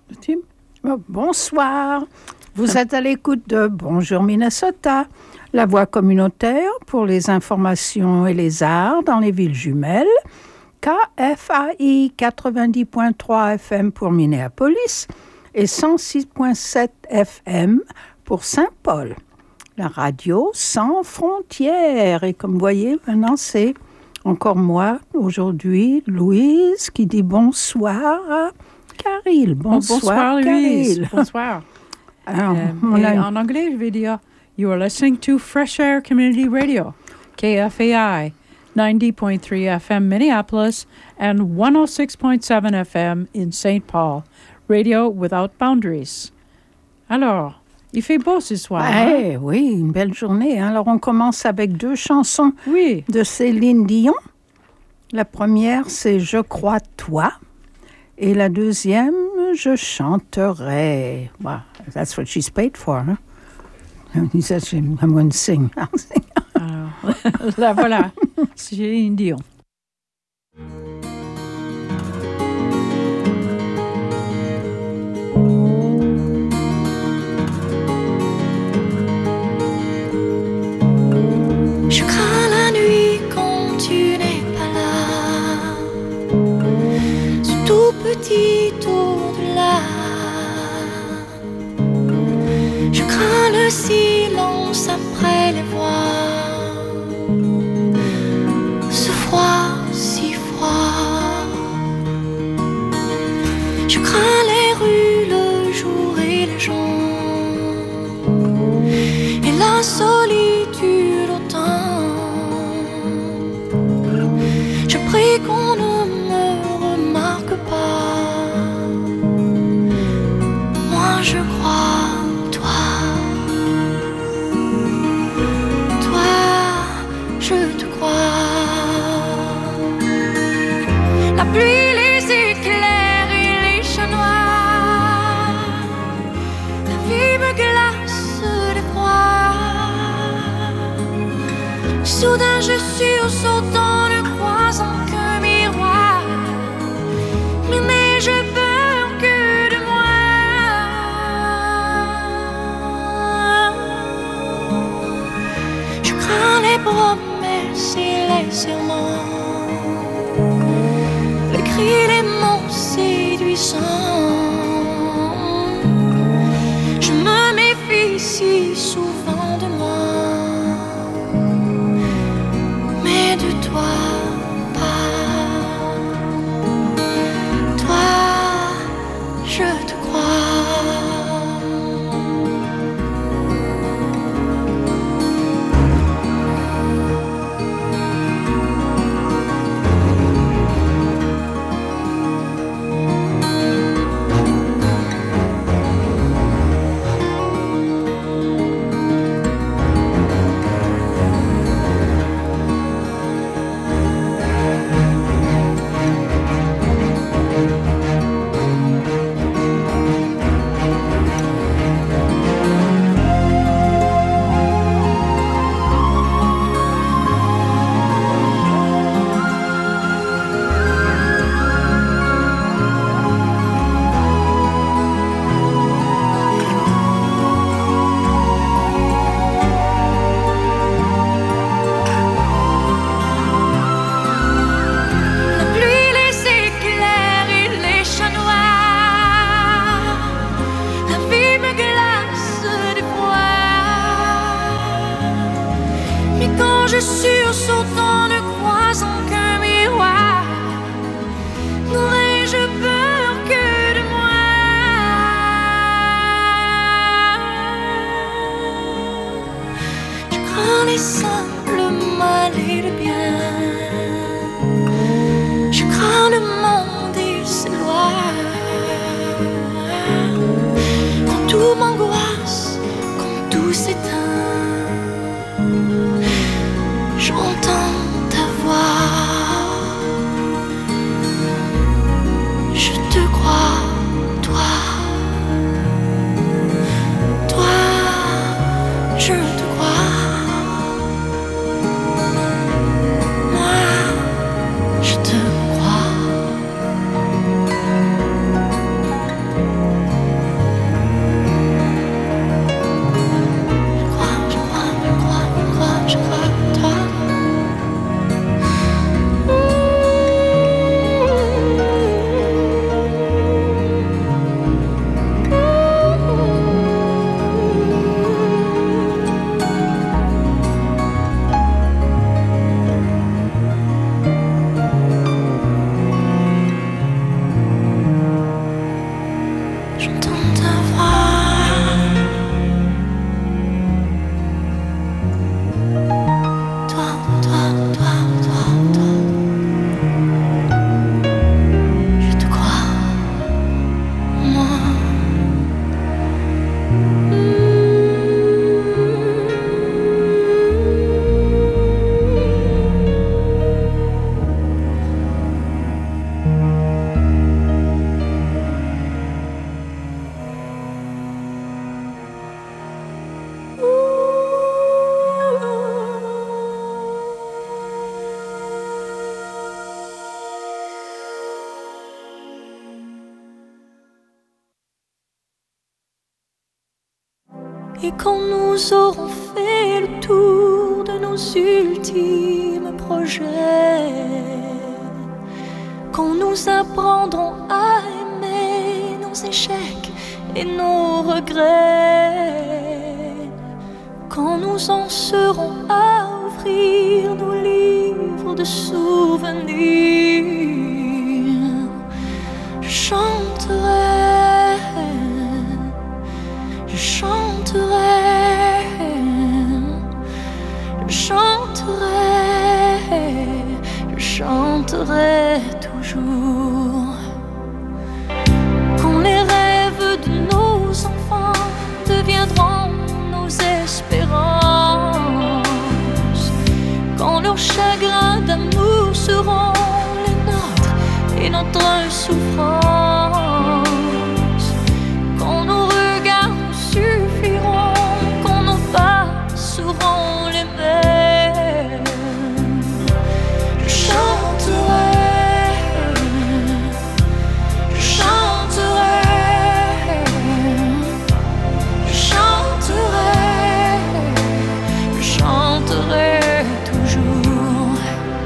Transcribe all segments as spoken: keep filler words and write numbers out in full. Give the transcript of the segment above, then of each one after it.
Bonsoir, vous êtes à l'écoute de Bonjour Minnesota, la voix communautaire pour les informations et les arts dans les villes jumelles, K F A I quatre-vingt-dix point trois F M pour Minneapolis et cent six point sept F M pour Saint-Paul. La radio sans frontières. Et comme vous voyez, maintenant c'est encore moi, aujourd'hui, Louise, qui dit bonsoir à Caril. Bonsoir, bonsoir Louise. Caril. Bonsoir. Alors, um, et en anglais, je vais dire, you are listening to Fresh Air Community Radio, K F A I, ninety point three F M Minneapolis and one oh six point seven F M in Saint Paul. Radio without boundaries. Alors, il fait beau ce soir. Ouais, hein? Oui, une belle journée. Alors, on commence avec deux chansons oui. de Céline Dion. La première, c'est « Je crois toi ». Et la deuxième, « Je chanterai ». Wow, that's what she's paid for. Huh? He says, I'm going to sing. I'll sing. Alors, la voilà, Céline Dion. Je crains la nuit quand tu n'es pas là, ce tout petit au-delà. Je crains le silence après les voix, ce froid si froid. Je crains les rues, le jour et les gens, et la solitude autant. Je prie qu'on ne me remarque pas. Moi je crois toi, toi je te crois. La pluie, les éclairs et les chats noirs, la vie me glace de froid. Soudain je sursautant, ne croisant qu'un miroir, mais n'ai-je peur que de moi? Je crains les promesses et les serments, les cris, les mots séduisants. Je me méfie si souvent de moi, mais de toi pas. Toi, je te crois. Et quand nous aurons fait le tour de nos ultimes projets, quand nous apprendrons à aimer nos échecs et nos regrets, quand nous en serons à ouvrir nos livres de souvenirs, je chanterai, je chanterai, je chanterai, je chanterai toujours. Quand les rêves de nos enfants deviendront nos espérances, quand leurs chagrins d'amour seront les nôtres et notre souffrance, quand nos regards nous suffiront, quand nos pas seront les mêmes, je chanterai, je chanterai, je chanterai, je chanterai toujours.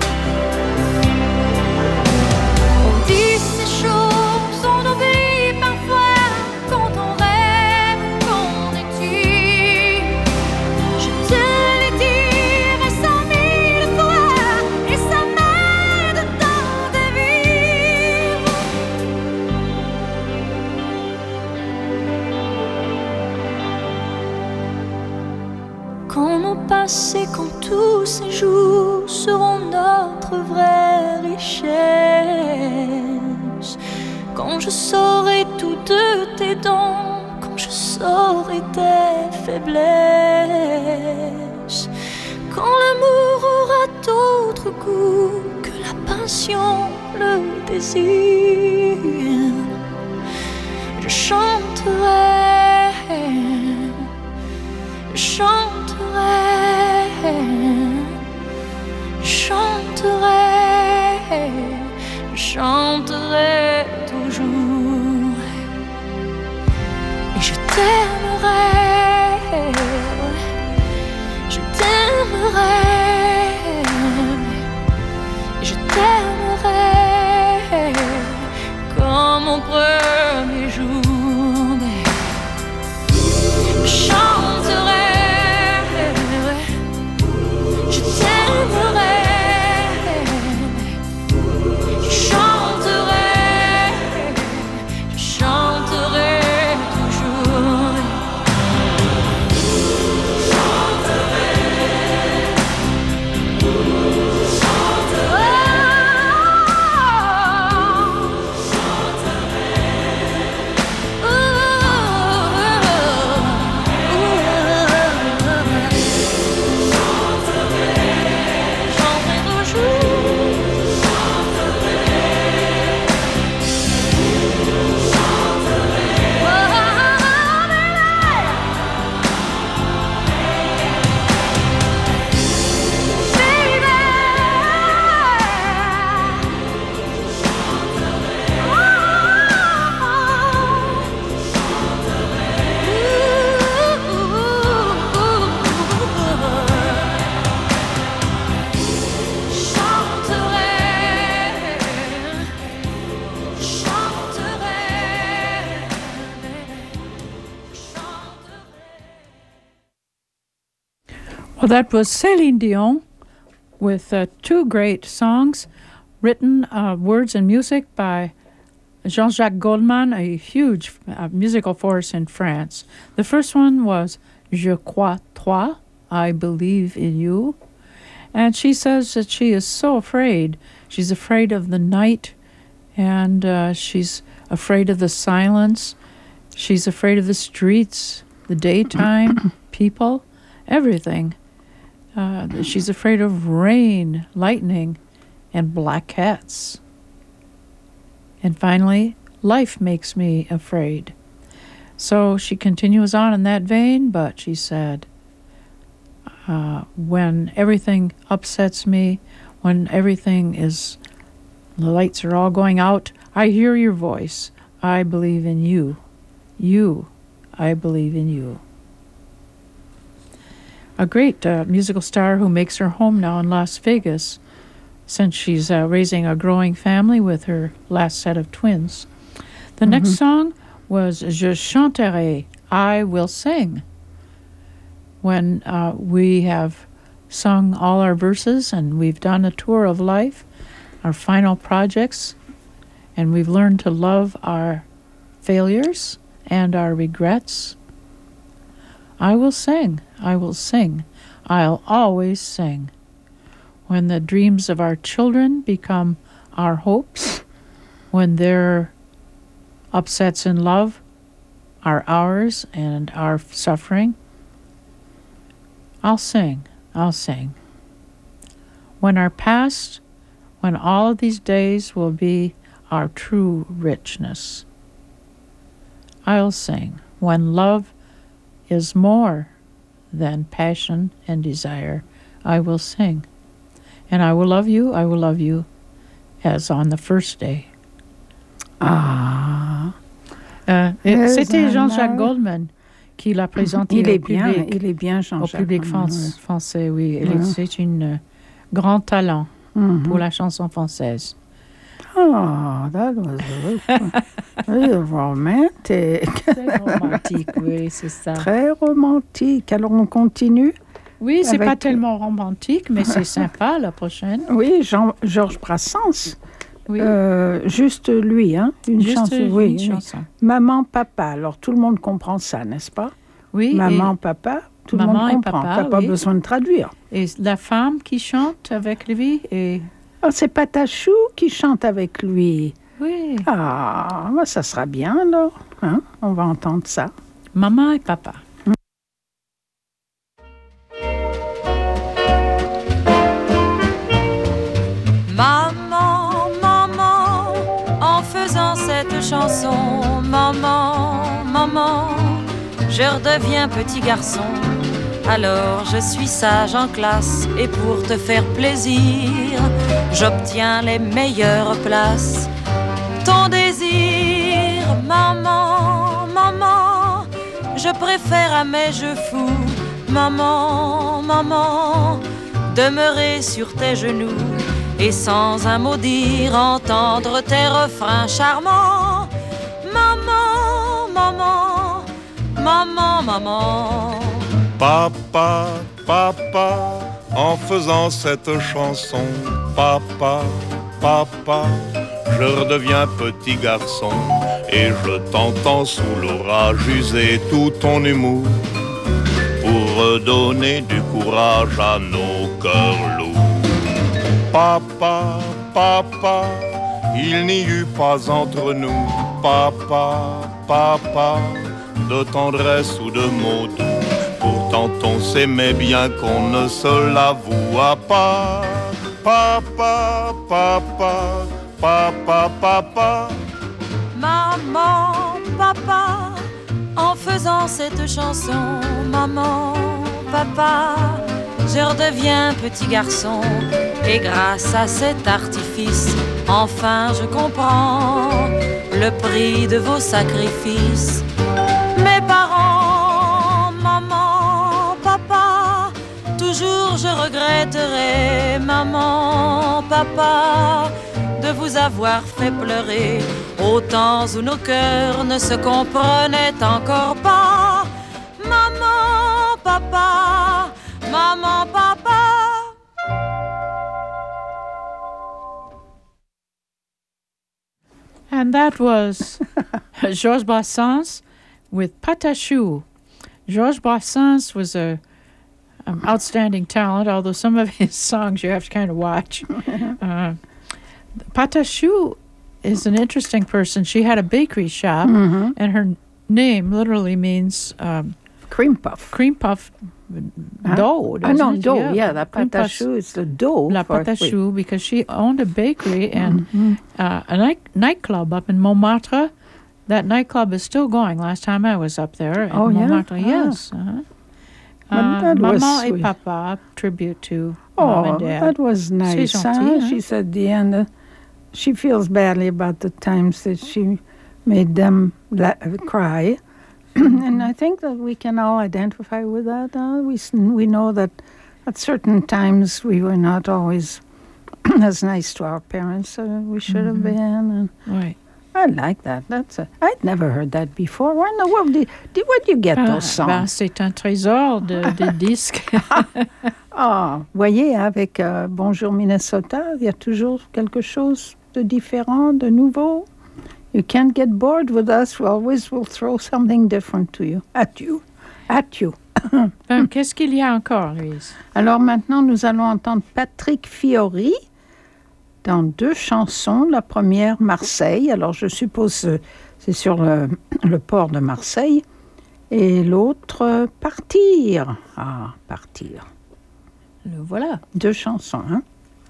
On dit ces choses, on oublie parfois quand on rêve qu'on est dit. Je te l'ai dit cent mille fois et ça m'aide tant de vivre. Quand nos passés, quand tous ces jours seront notre vraie richesse, quand je saurai tout de tes dons, quand je saurai tes faiblesses, quand l'amour aura d'autres goûts que la passion, le désir, je chanterai, je chanterai, je chanterai, je chanterai toujours. Et je t'aimerai, je t'aimerai, je t'aimerai comme au premier jour. Je chanterai, je t'aimerai, je chanterai, je chanterai toujours. Well, that was Céline Dion with uh, two great songs written, uh, words and music by Jean-Jacques Goldman, a huge uh, musical force in France. The first one was Je crois toi, I believe in you. And she says that she is so afraid. She's afraid of the night, and uh, she's afraid of the silence. She's afraid of the streets, the daytime, people, everything. Uh, she's afraid of rain, lightning, and black cats. And finally, life makes me afraid. So she continues on in that vein, but she said, uh, when everything upsets me, when everything is, the lights are all going out, I hear your voice. I believe in you. You, I believe in you. a great uh, musical star who makes her home now in Las Vegas, since she's uh, raising a growing family with her last set of twins. The mm-hmm. next song was Je chanterai, I will sing. When uh, we have sung all our verses and we've done a tour of life, our final projects, and we've learned to love our failures and our regrets, I will sing, I will sing, I'll always sing. When the dreams of our children become our hopes, when their upsets in love are ours and our suffering, I'll sing, I'll sing. When our past, when all of these days will be our true richness, I'll sing. When love is more than passion and desire, I will sing. And I will love you, I will love you as on the first day. Ah. Euh, et c'était Jean-Jacques Goldman qui l'a présenté il au est public. Bien, il est bien, Jean-Jacques. Au public Goldman, France, ouais. français, oui. Ouais. C'est un euh, grand talent mm-hmm. pour la chanson française. Oh, that was very romantic. Très romantique, oui, c'est ça. Très romantique. Alors, on continue. Oui, c'est avec... pas tellement romantique, mais c'est sympa, la prochaine. Oui, Jean, Georges Brassens. Oui. Euh, juste lui, hein? Une juste chanson. Une oui, chanson. Oui. Maman, papa. Alors, tout le monde comprend ça, n'est-ce pas? Oui. Maman, papa, tout Maman le monde et comprend. papa, T'as pas oui. besoin de traduire. Et la femme qui chante avec lui et... Oh, c'est Patachou qui chante avec lui. Oui. Ah, bah, ça sera bien, alors. Hein? On va entendre ça. Maman et papa. Maman, maman, en faisant cette chanson, maman, maman, je redeviens petit garçon. Alors je suis sage en classe et pour te faire plaisir, j'obtiens les meilleures places. Ton désir, maman, maman, je préfère à mes jeux fous, maman, maman, demeurer sur tes genoux et sans un mot dire entendre tes refrains charmants. Maman, maman, maman, maman. Papa, papa, en faisant cette chanson, papa, papa, je redeviens petit garçon et je t'entends sous l'orage user tout ton humour pour redonner du courage à nos cœurs lourds. Papa, papa, il n'y eut pas entre nous, papa, papa, de tendresse ou de mots doux. Pourtant on s'aimait bien qu'on ne se l'avoua pas. Papa, papa, papa, papa. Maman, papa, en faisant cette chanson, maman, papa, je redeviens petit garçon. Et grâce à cet artifice, enfin je comprends le prix de vos sacrifices. Mes parents, maman, papa, toujours je regretterai, maman, papa, de vous avoir fait pleurer aux temps où nos cœurs ne se comprenaient encore pas. Maman, papa, maman, papa. And that was Georges Brassens with Patachou. Georges Brassens was a an outstanding talent, although some of his songs you have to kind of watch. uh, Patachou is an interesting person. She had a bakery shop, mm-hmm. and her name literally means um, cream puff. Cream puff huh? dough. Ah, no, it? dough. Yeah, yeah the Patachou is the dough. La for, Patachou, because she owned a bakery and mm-hmm. uh, a night nightclub up in Montmartre. That nightclub is still going. Last time I was up there in oh, Montmartre, yeah? yes. Ah. Uh-huh. Uh, Maman et sweet. Papa, tribute to oh, Mom and Dad. that was nice. C'est Huh? gentil, hein? She said at the end, uh, she feels badly about the times that she made them la- cry. And I think that we can all identify with that. Uh, we s- we know that at certain times we were not always as nice to our parents as we should have been. And Oui. I like that. That's a, I'd never heard that before. Where in the world did, did where do you get Ah, those songs? ben, c'est un trésor de, de disques. Ah, voyez, avec euh, Bonjour Minnesota, il y a toujours quelque chose de différent, de nouveau. You can't get bored with us. We always will throw something different to you, at you, at you. Ben, qu'est-ce qu'il y a encore, Louise? Alors maintenant, nous allons entendre Patrick Fiori dans deux chansons. La première, Marseille. Alors je suppose euh, c'est sur le, le port de Marseille. Et l'autre, euh, Partir. Ah, Partir. Le voilà. Deux chansons, hein?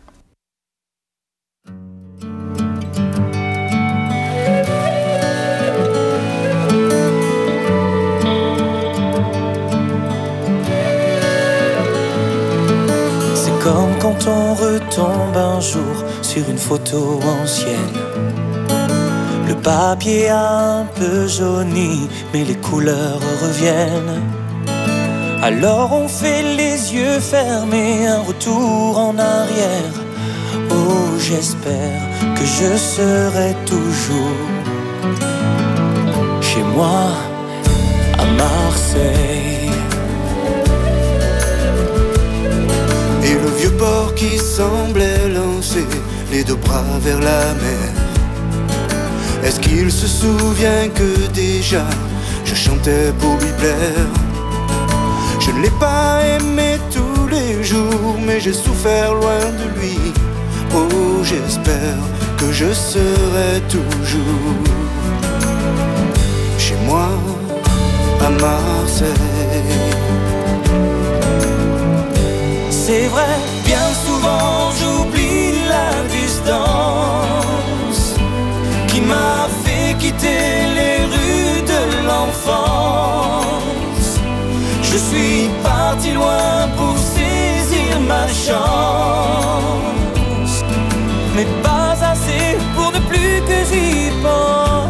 C'est comme quand on retombe un jour sur une photo ancienne. Le papier a un peu jauni, mais les couleurs reviennent. Alors on fait les yeux fermés, un retour en arrière. Oh, j'espère que je serai toujours chez moi à Marseille. Et le vieux port qui semblait lancer les deux bras vers la mer. Est-ce qu'il se souvient que déjà je chantais pour lui plaire? Je ne l'ai pas aimé tous les jours, mais j'ai souffert loin de lui. Oh, j'espère que je serai toujours chez moi à Marseille. C'est vrai, bien souvent j'oublie la distance qui m'a fait quitter les rues de l'enfance. Je suis parti loin pour saisir ma chance, mais pas assez pour ne plus que j'y pense.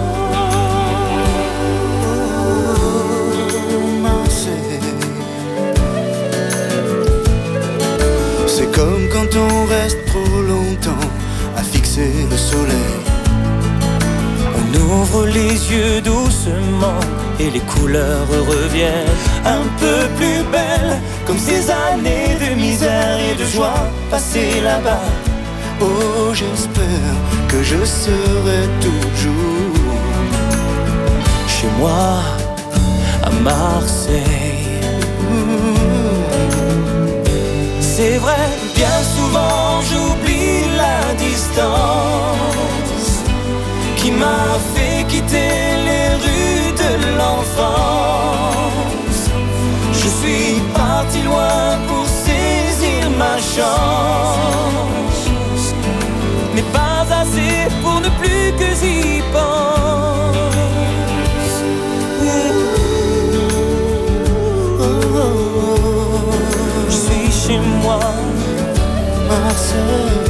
C'est comme quand on reste trop longtemps à fixer le soleil. On ouvre les yeux doucement et les couleurs reviennent un peu plus belles, comme ces années de misère et de joie passées là-bas. Oh, j'espère que je serai toujours chez moi à Marseille. C'est vrai, bien souvent j'oublie la distance qui m'a fait quitter les rues de l'enfance. Je suis parti loin pour saisir ma chance, mais pas assez pour ne plus que j'y pense. Je suis chez moi, Marseille.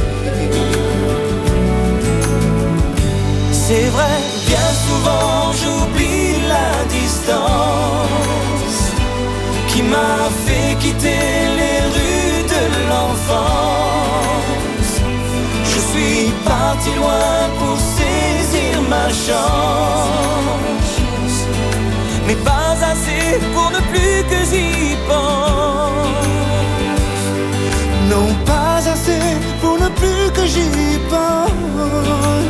C'est vrai, bien souvent j'oublie la distance qui m'a fait quitter les rues de l'enfance. Je suis parti loin pour saisir ma chance, mais pas assez pour ne plus que j'y pense. Non, pas assez pour ne plus que j'y pense.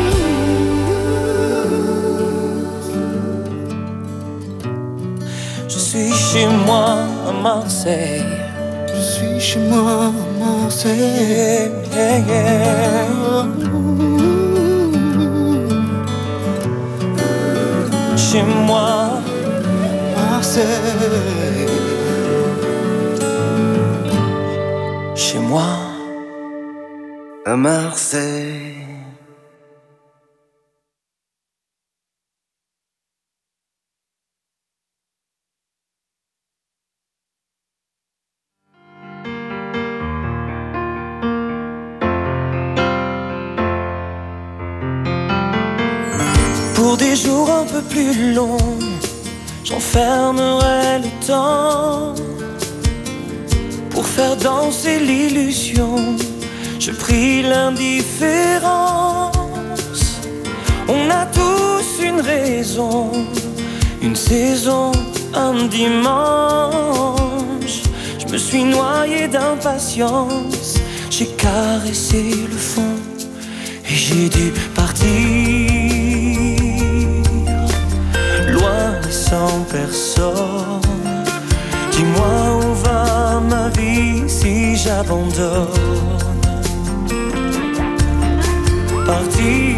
Je suis chez moi à Marseille. Je suis chez moi à Marseille. Yeah, yeah. Chez moi, Marseille. Chez moi À Marseille. Pour des jours un peu plus longs, J'enfermerai le temps pour faire danser l'illusion. Je prie l'indifférence. On a tous une raison, une saison, un dimanche. Je me suis noyé d'impatience. J'ai caressé le fond et j'ai dû partir. Loin et sans personne. Dis-moi où va ma vie si j'abandonne. Partir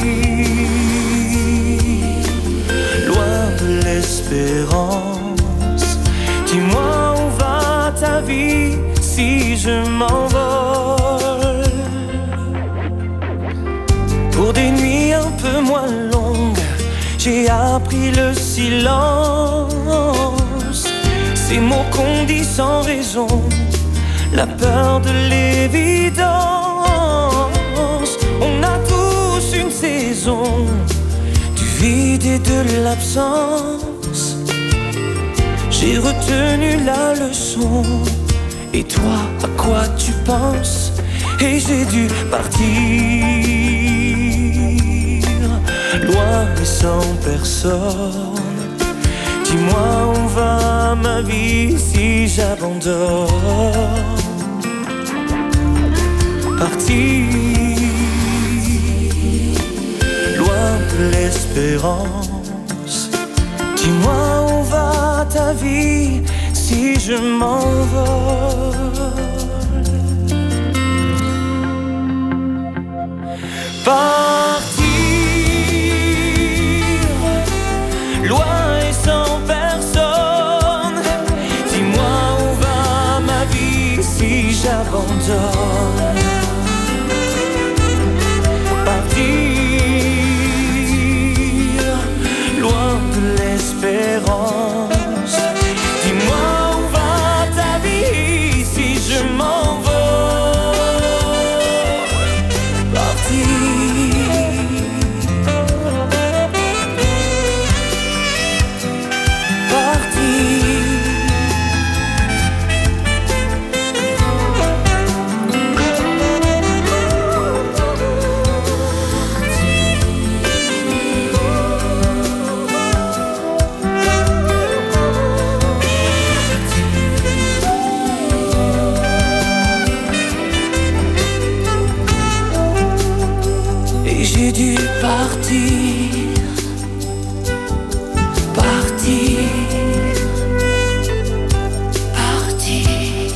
loin de l'espérance. Dis-moi où va ta vie si je m'envole. Pour des nuits un peu moins longues, j'ai appris le silence. Ces mots qu'on dit sans raison, la peur de l'évidence. On a tous une saison du vide et de l'absence. J'ai retenu la leçon. Et toi, à quoi tu penses? Et j'ai dû partir loin et sans personne. Dis-moi où va ma vie si j'abandonne. Partir loin de l'espérance. Dis-moi où va ta vie si je m'envole. Partir loin et sans personne. Dis-moi où va ma vie si j'abandonne. Partir loin de l'espérance. Dis-moi où va ta vie si je m'envole. Partir j'ai dû partir, partir, partir,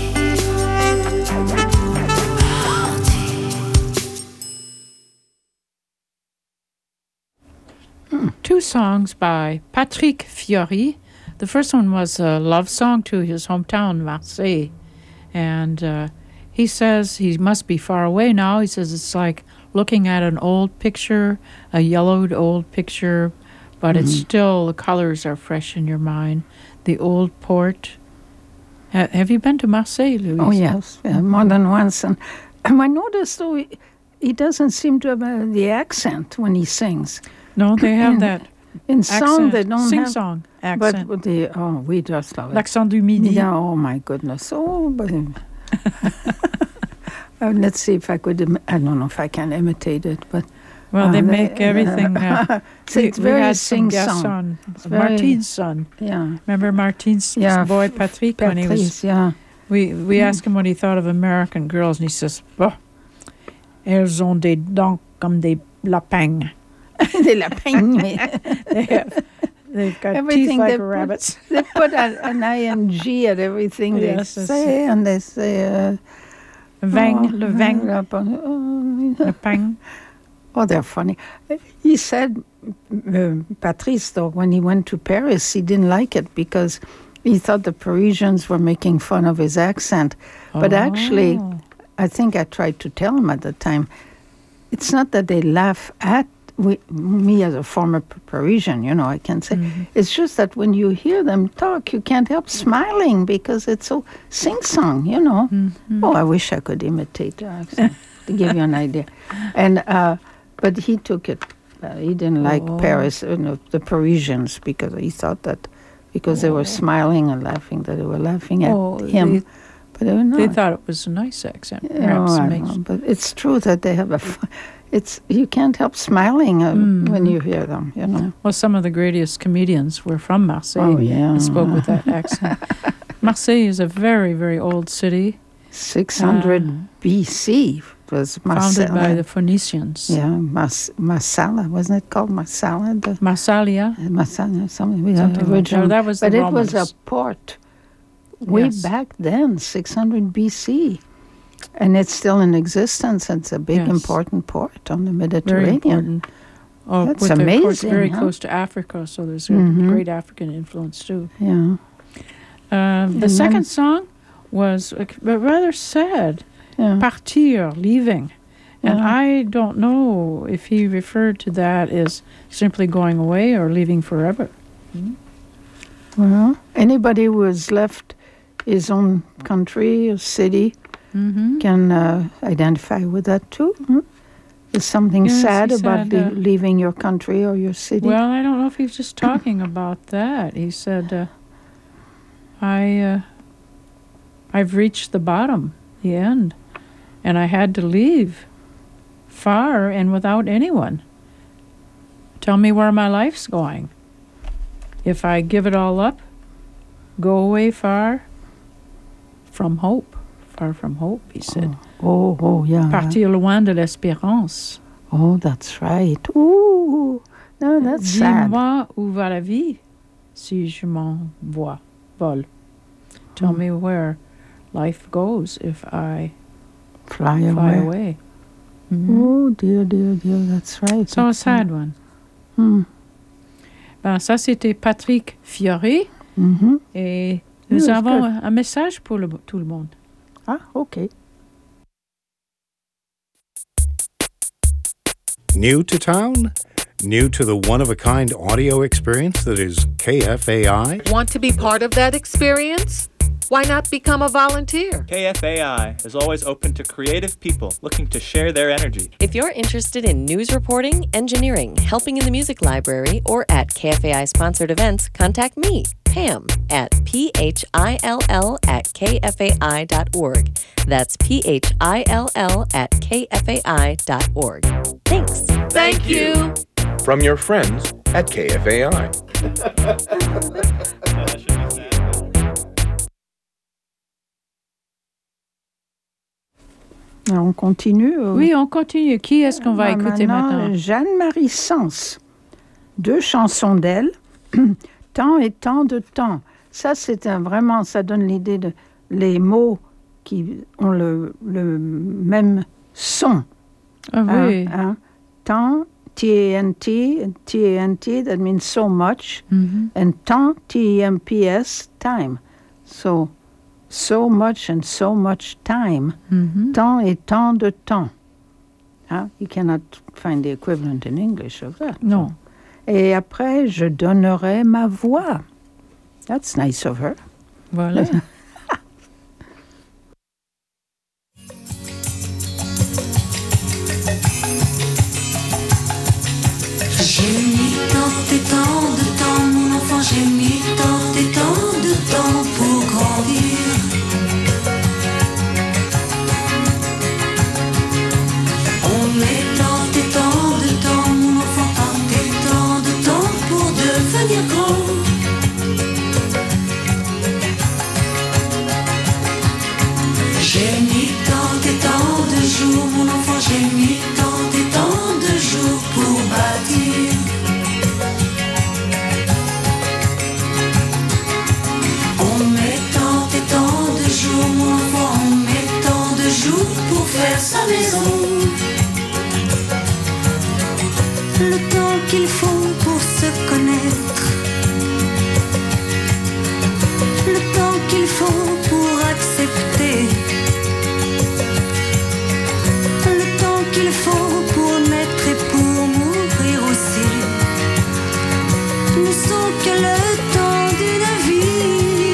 partir. Two songs by Patrick Fiori. The first one was a love song to his hometown, Marseille. And uh, he says he must be far away now. He says it's like looking at an old picture, a yellowed old picture, but mm-hmm. it's still, the colors are fresh in your mind. The old port. Ha- have you been to Marseille, Louise? Oh, yes, yeah, more than once. And I noticed, though, he, he doesn't seem to have uh, the accent when he sings. No, they have that. In song, they don't Sing have... song accent. But the, oh, we just love it. L'accent du midi. Yeah, oh, my goodness. Oh, but... Uh, let's see if I could, Im- I don't know if I can imitate it, but... Well, uh, they make everything... Uh, so we, it's very we had some guests sing-song. on. Very, Martine's son. Yeah. Remember Martine's yeah, boy, Patrick, when he was... yeah. We, we mm. asked him what he thought of American girls, and he says, oh, elles ont des dents comme des lapins. Des lapins. they have... They've got everything teeth like put, rabbits. They put an, an I N G at everything yes, they say, and they say... Uh, Vang, oh, le vang, oh, le pang. Oh, they're funny. He said, uh, Patrice, though, when he went to Paris, he didn't like it because he thought the Parisians were making fun of his accent. But oh. actually, I think I tried to tell him at the time, it's not that they laugh at we, me as a former Parisian, you know, I can say. Mm-hmm. It's just that when you hear them talk, you can't help smiling because it's so sing-song, you know. Mm-hmm. Oh, I wish I could imitate their accent to give you an idea. And uh, but he took it. Uh, he didn't like oh. Paris, you know, the Parisians, because he thought that because they were smiling and laughing that they were laughing at Oh, him. they- but they were not. They thought it was a nice accent. Oh, Perhaps I it don't makes- know, but it's true that they have a. F- it's you can't help smiling uh, Mm. when you hear them. You know. Well, some of the greatest comedians were from Marseille. Oh, yeah. And spoke with that accent. Marseille is a very, very old city, six hundred Uh, B C was founded by Marsala. the Phoenicians. Yeah, Mas- Marsala, wasn't it called Marsala? The, Massalia, uh, Marsala, something. We something like original. that. That was the but it Romans. was a port way Yes. back then, six hundred B C. And it's still in existence. It's a big, Yes. important port on the Very Mediterranean. important. Oh, That's with the, of course, amazing, very huh? close to Africa, so there's a Mhm. great African influence too. Yeah. Um, the And second then- song was uh, rather sad. Yeah. Partir, leaving. And Yeah. I don't know if he referred to that as simply going away or leaving forever. Well, anybody who has left his own country or city Mm-hmm. can uh, identify with that too. Hmm? There's something Yes, sad he about said, uh, le- leaving your country or your city. Well, I don't know if he was just talking about that. He said, uh, I, uh, I've reached the bottom, the end, and I had to leave far and without anyone. Tell me where my life's going. If I give it all up, go away far from hope. Far from hope, he said. oh, oh, yeah. Partir loin de l'espérance. Oh, that's right. Ooh, no, that's sad. Dis-moi où va la vie si je m'en vois, vol. Tell Mm. me where life goes if I Fly fly away. away. Mhm. Oh, dear, dear, dear, that's right. So a That's sad one. right. Hmm. Ben, ça, c'était Patrick Fiori. Mhm. Et nous that's avons good. un message pour le, tout le monde. Ah, okay. New to town? New to the one-of-a-kind audio experience that is K F A I? Want to be part of that experience? Why not become a volunteer? K F A I is always open to creative people looking to share their energy. If you're interested in news reporting, engineering, helping in the music library, or at K F A I-sponsored events, contact me, Pam, at P H I L L at K F A I dot org. That's P H I L L at K F A I dot org. Thanks. Thank you. From your friends at K F A I. Alors, on continue. euh, Oui, on continue. Qui est-ce qu'on va Ah, écouter maintenant? Jeanne-Marie Sens. Deux chansons d'elle. Tant et tant de temps. Ça, c'est un, vraiment, ça donne l'idée de les mots qui ont le, le même son. Ah Hein, oui. hein. Tant, T A N T, T A N T, that means so much. Mhm. And temps, T E M P S, time. So, so much and so much time. Mhm. Tant et tant de temps. Huh? You cannot find the equivalent in English of that. Non. Et après, je donnerai ma voix. That's nice of her. Voilà. J'ai mis tant et tant de temps, mon enfant, j'ai mis tant et tant de temps pour grandir. On met tant et tant de temps, mon enfant, tant et tant de temps pour devenir grand. J'ai mis tant et tant de jours, mon enfant, j'ai mis tant et tant de jours pour bâtir. On met tant et tant de jours, mon enfant, on met tant de jours pour faire sa maison. Le temps qu'il faut pour se connaître, le temps qu'il faut pour accepter, le temps qu'il faut pour naître et pour mourir aussi, ne sont que le temps d'une vie.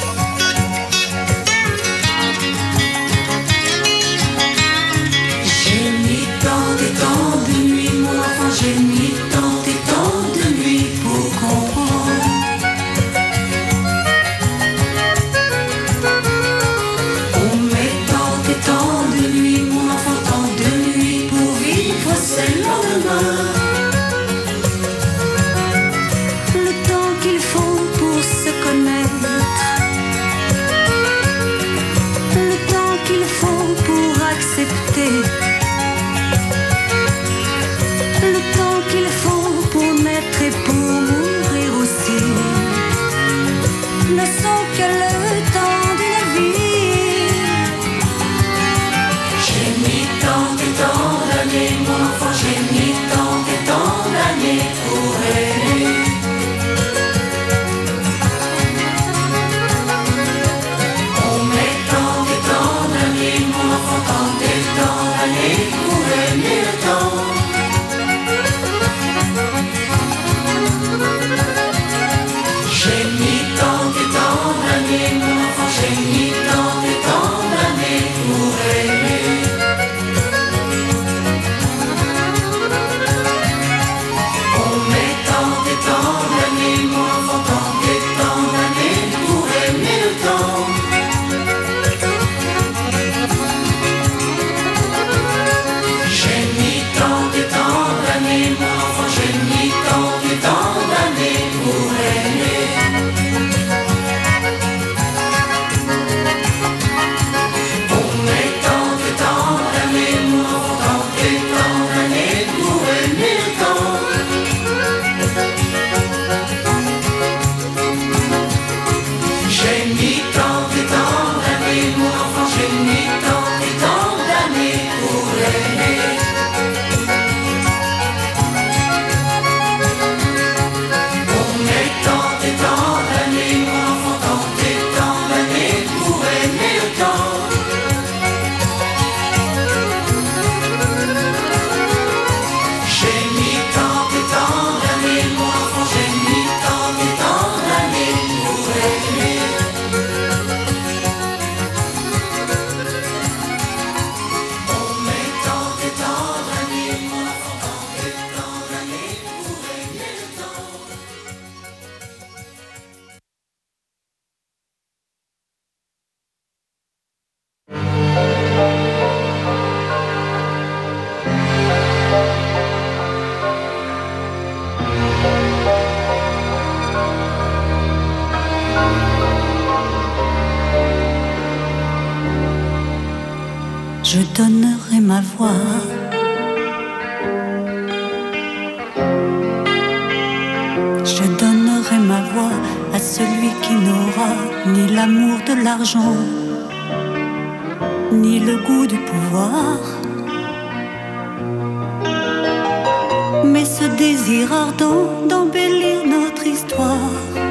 J'ai prie mon enfant, j'ai mis tant et tant d'années pour aimer. On met tant et tant d'années, mon enfant, tant et tant d'années pour aimer le temps. J'ai mis tant et tant d'années, mon enfant, j'ai mis tant et tant d'années pour aimer. On met tant et tant d'années, mon enfant, tant et tant d'années pour aimer le temps. Je donnerai ma voix. Je donnerai ma voix à celui qui n'aura ni l'amour de l'argent, ni le goût du pouvoir, mais ce désir ardent d'embellir notre histoire.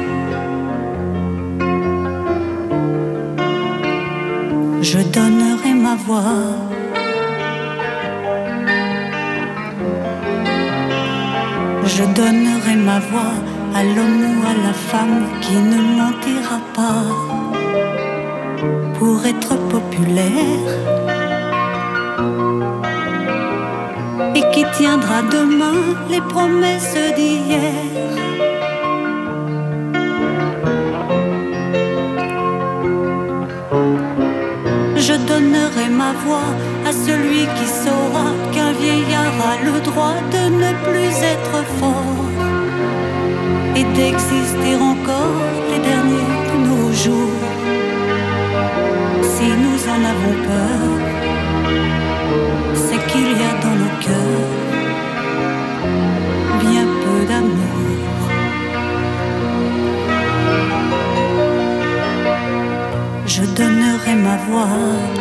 Je donnerai ma voix. Je donnerai ma voix à l'homme ou à la femme qui ne mentira pas pour être populaire et qui tiendra demain les promesses d'hier. Je donnerai ma voix à celui qui saura qu'un vieillard a le droit de ne plus être fort et d'exister encore les derniers de nos jours. Si nous en avons peur, c'est qu'il y a dans nos cœurs bien peu d'amour. Je donnerai ma voix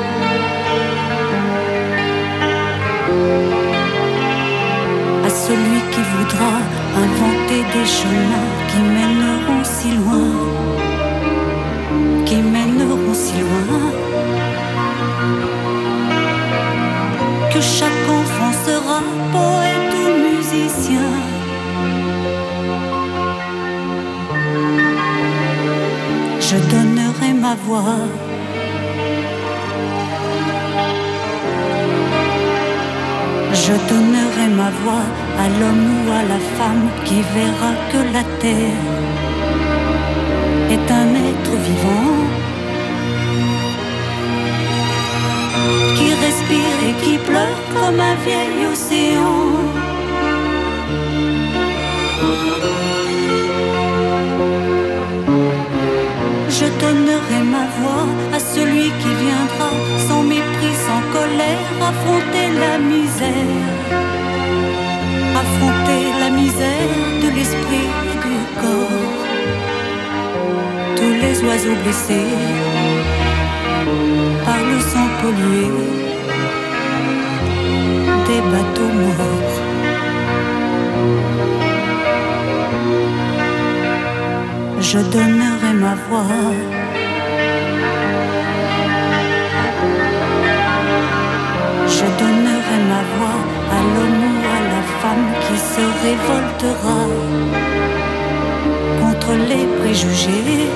à celui qui voudra inventer des chemins qui mèneront si loin, qui mèneront si loin, que chaque enfant sera poète ou musicien. Je donnerai ma voix Je donnerai ma voix à l'homme ou à la femme qui verra que la terre est un être vivant, qui respire et qui pleure comme un vieil océan. Je donnerai ma voix à celui qui viendra sans mépris, sans colère, affronter la misère, affronter la misère de l'esprit et du corps. Tous les oiseaux blessés par le sang pollué des bateaux morts. Je donnerai ma voix Je donnerai ma voix à l'homme ou à la femme qui se révoltera contre les préjugés,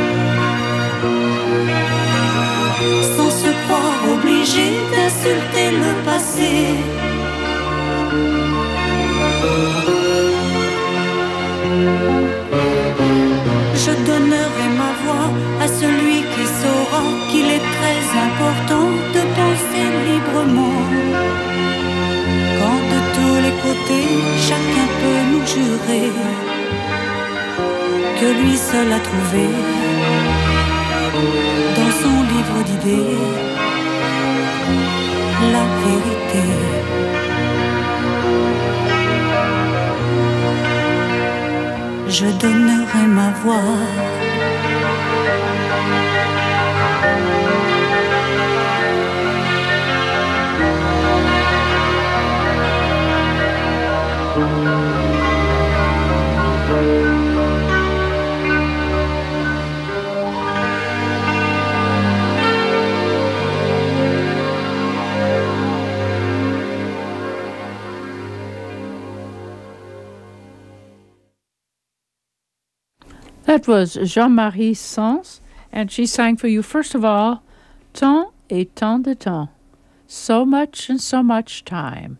sans se croire obligé d'insulter le passé. Je donnerai ma voix à celui qui saura qu'il est très important de penser librement, quand de tous les côtés chacun peut nous jurer que lui seul a trouvé dans son livre d'idées la vérité. Je donnerai ma voix That was Jean-Marie Sans, and she sang for you, first of all, Tant et tant de temps, so much and so much time.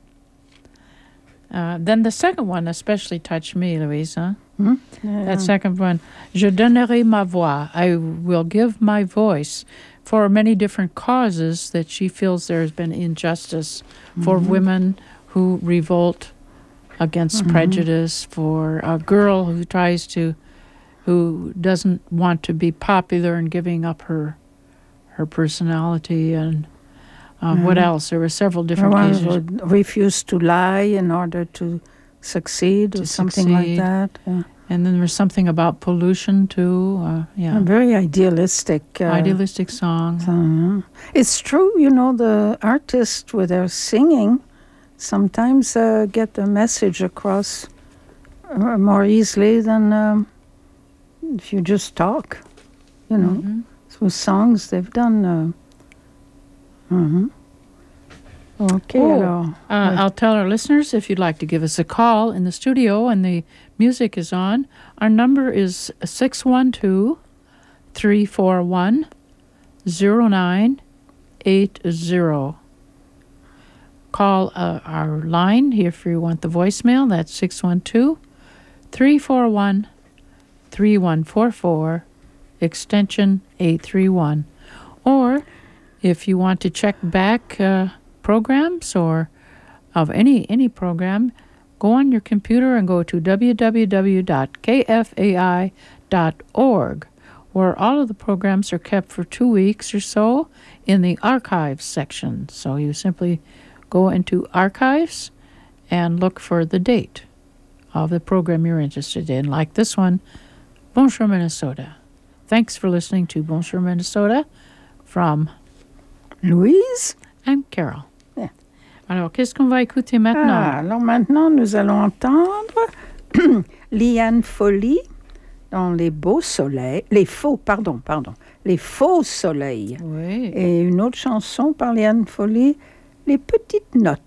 Uh, then the second one especially touched me, Louise, huh? Hmm? Yeah. That second one, Je donnerai ma voix, I will give my voice, for many different causes that she feels there has been injustice mm-hmm. for women who revolt against mm-hmm. prejudice, for a girl who tries to, who doesn't want to be popular and giving up her her personality, and uh, mm-hmm. what else? There were several different One cases. would refuse to lie in order to succeed, To or something succeed. like that. Yeah. And then there was something about pollution, too. Uh, yeah. A very idealistic. Uh, Idealistic song. song, yeah. It's true, you know, the artists with their singing sometimes uh, get the message across uh, more easily than um, if you just talk, you know. Mm-hmm. So songs they've done. Uh, mm-hmm. Okay, Oh, alors, uh, I'll tell our listeners, if you'd like to give us a call in the studio and the music is on, our number is six one two, three four one, zero nine eight zero. Call uh, our line here if you want the voicemail. That's six one two, three four one, three one four four, extension eight three one. Or if you want to check back uh, programs or of any any program, go on your computer and go to w w w dot k f a i dot org, where all of the programs are kept for two weeks or so in the archives section. So you simply go into archives and look for the date of the program you're interested in, like this one, Bonjour Minnesota. Thanks for listening to Bonjour Minnesota from Louise and Carol. Yeah. Alors, qu'est-ce qu'on va écouter maintenant? Ah, alors maintenant, nous allons entendre Liane Folly dans les beaux soleils, les faux, pardon, pardon, les faux soleils. Oui. Et une autre chanson par Liane Folly, Les petites notes.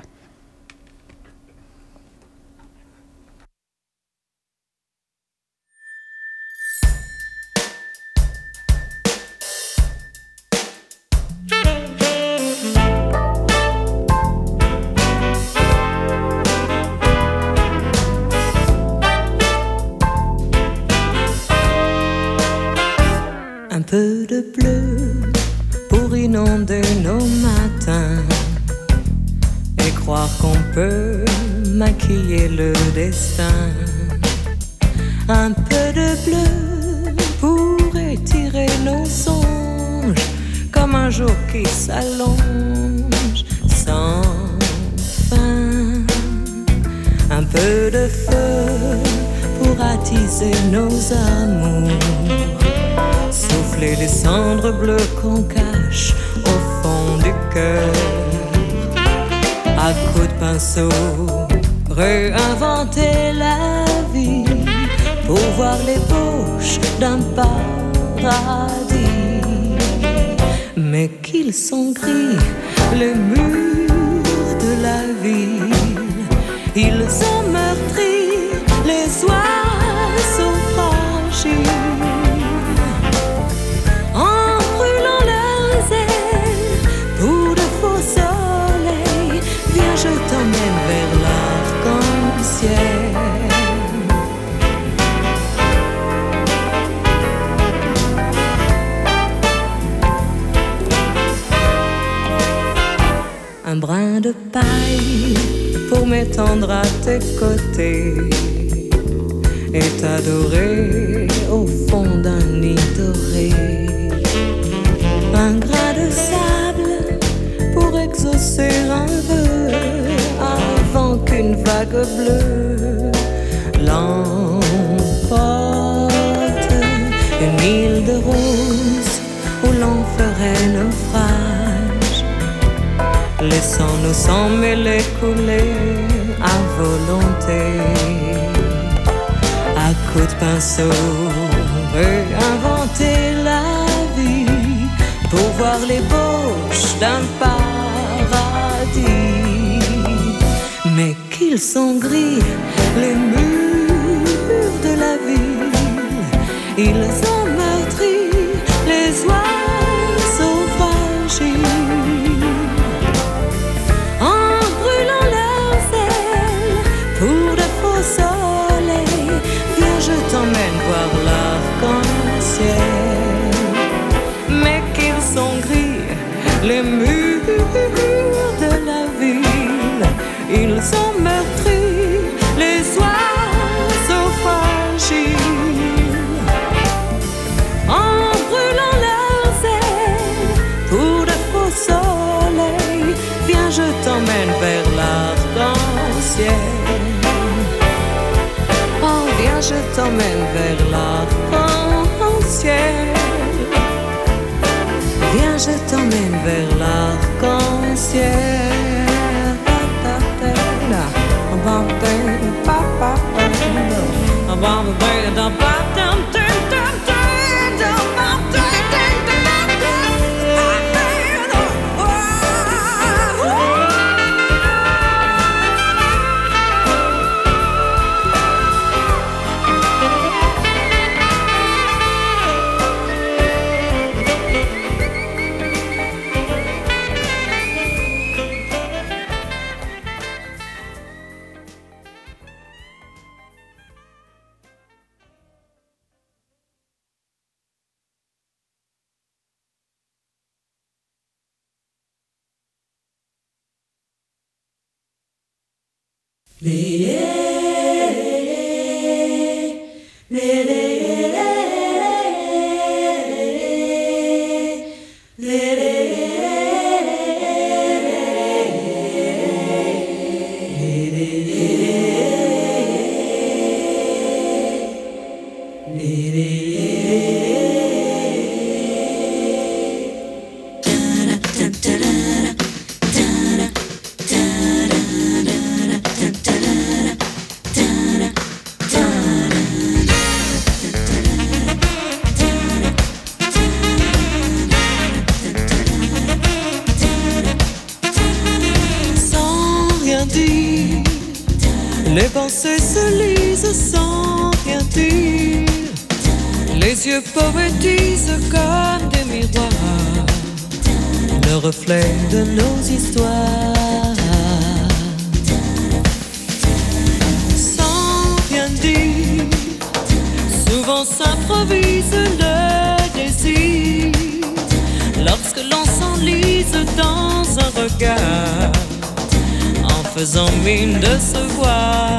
Un peu de bleu pour inonder nos matins et croire qu'on peut maquiller le destin. Un peu de bleu pour étirer nos songes comme un jour qui s'allonge sans fin. Un peu de feu pour attiser nos amours, souffler les cendres bleues qu'on cache au fond du cœur. À coups de pinceau, réinventer la vie pour voir l'ébauche d'un paradis. Mais qu'ils sont gris, les murs de la ville. Ils ont meurtri les oiseaux fragiles. Je t'emmène vers l'arc-en-ciel. Un brin de paille pour m'étendre à tes côtés et t'adorer au fond d'un nid doré. Un grain de sable pour exaucer un vœu avant qu'une vague bleue l'emporte. Une île de roses où l'on ferait naufrage, laissant nos sangs mêlés couler à volonté. À coups de pinceau, réinventer la vie pour voir l'ébauche d'un paradis. Mais qu'ils sont gris, les murs de la ville. Ils ont meurtri les oiseaux fragiles en brûlant leurs ailes pour de faux soleils. Viens, je t'emmène voir l'arc-en-ciel. Mais qu'ils sont gris, les murs de la ville. Ils ont meurtri les oiseaux fragiles en brûlant leurs ailes pour de faux soleils. Viens, je t'emmène vers l'arc-en-ciel. Oh, viens, je t'emmène vers l'arc-en-ciel. Viens, je t'emmène vers l'arc-en-ciel. Les pensées se lisent sans rien dire. Les yeux poétisent comme des miroirs, le reflet de nos histoires. Sans rien dire, souvent s'improvise le désir. Lorsque l'on s'enlise dans un regard, en faisant mine de se voir.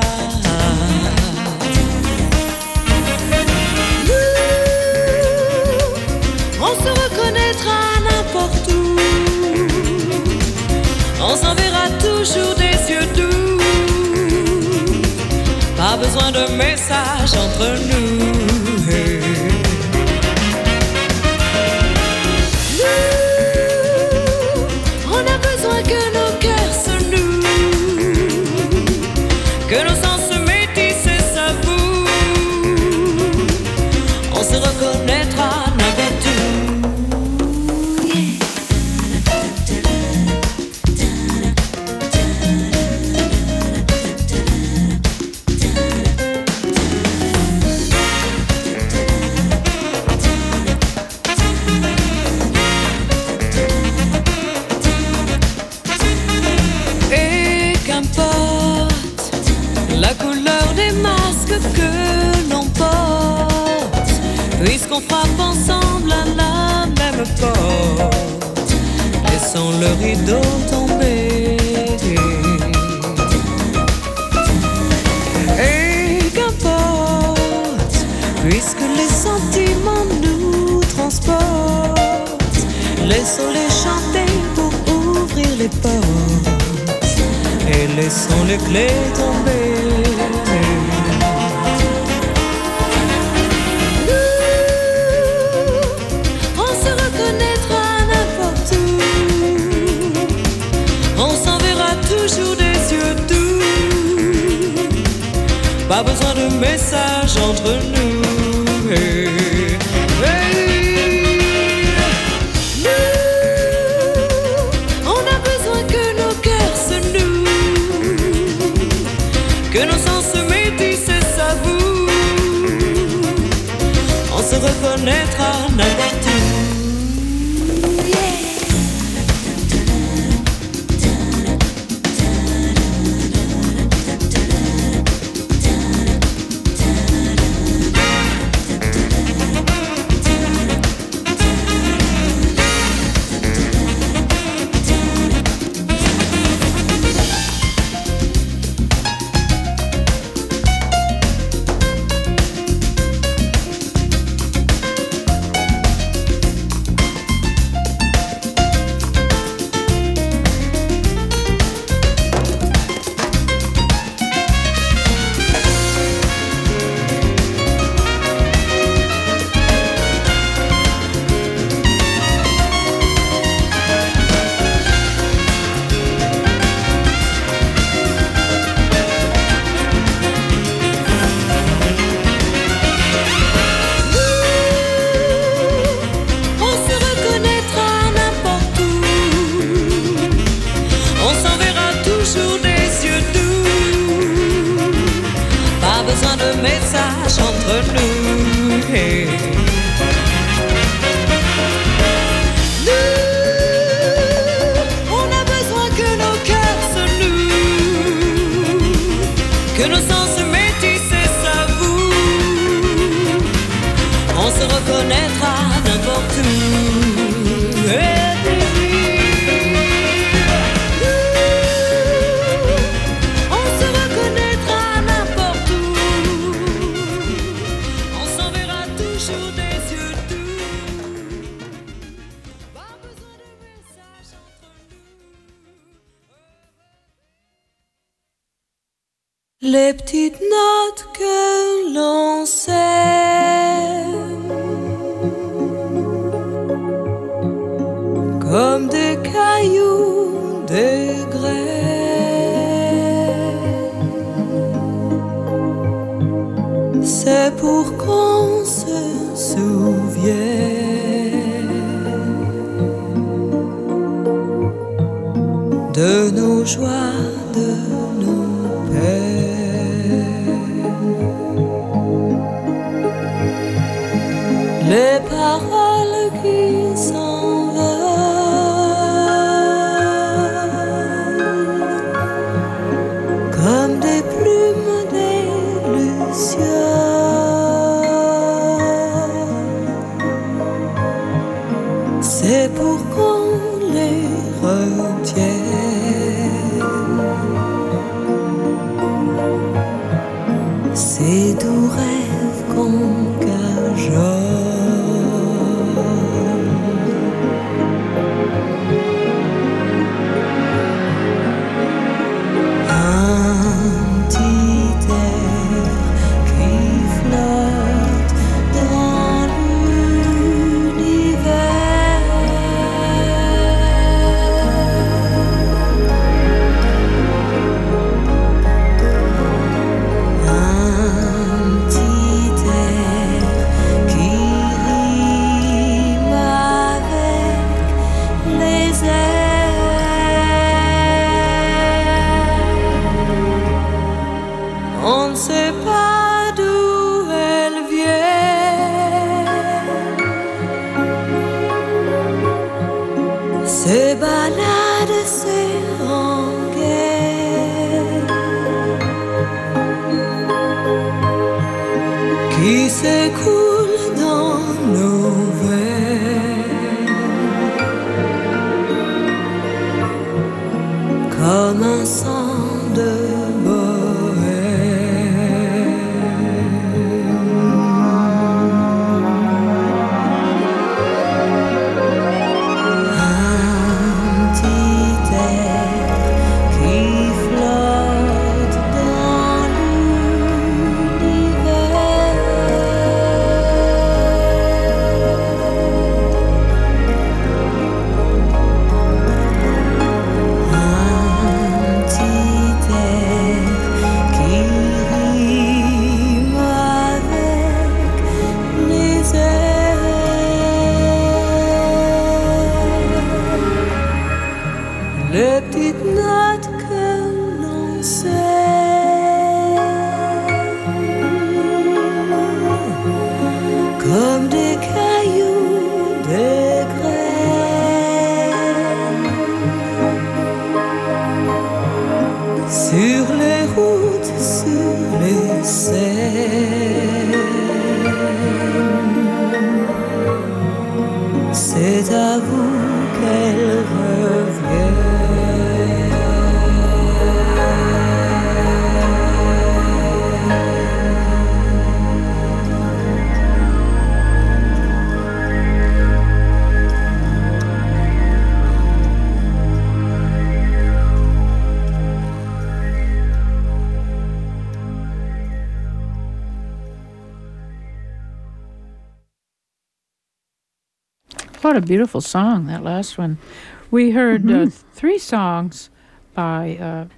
On se reconnaîtra n'importe où, on s'enverra toujours des yeux doux. Pas besoin de message entre nous. On a besoin que nos cœurs se nouent, que nos sens se métissent et s'avouent. On se reconnaîtra n'importe où. Que l'on porte, puisqu'on frappe ensemble à la même porte, laissons le rideau tomber. Et qu'importe, puisque les sentiments nous transportent, laissons-les chanter pour ouvrir les portes, et laissons les clés tomber. Toujours des yeux doux, pas besoin de message entre nous. Hey, hey. Nous, on a besoin que nos cœurs se nouent, que nos sens se métissent et s'avouent. On se message entre nous. Hey. Nous, on a besoin que nos cœurs se nouent, que nos sens se métissent et s'avouent. On se reconnaîtra n'importe où. Hey. Les petites notes que l'on sème comme des cailloux, des graines, c'est pour qu'on se souvienne de nos joies, de nos peines. Les paroles qui s'envolent comme des plumes des lucioles, c'est pour qu'on les retienne. Ces doux rêves qu'on cajole. What a beautiful song, that last one. We heard Mm-hmm. uh, three songs by uh,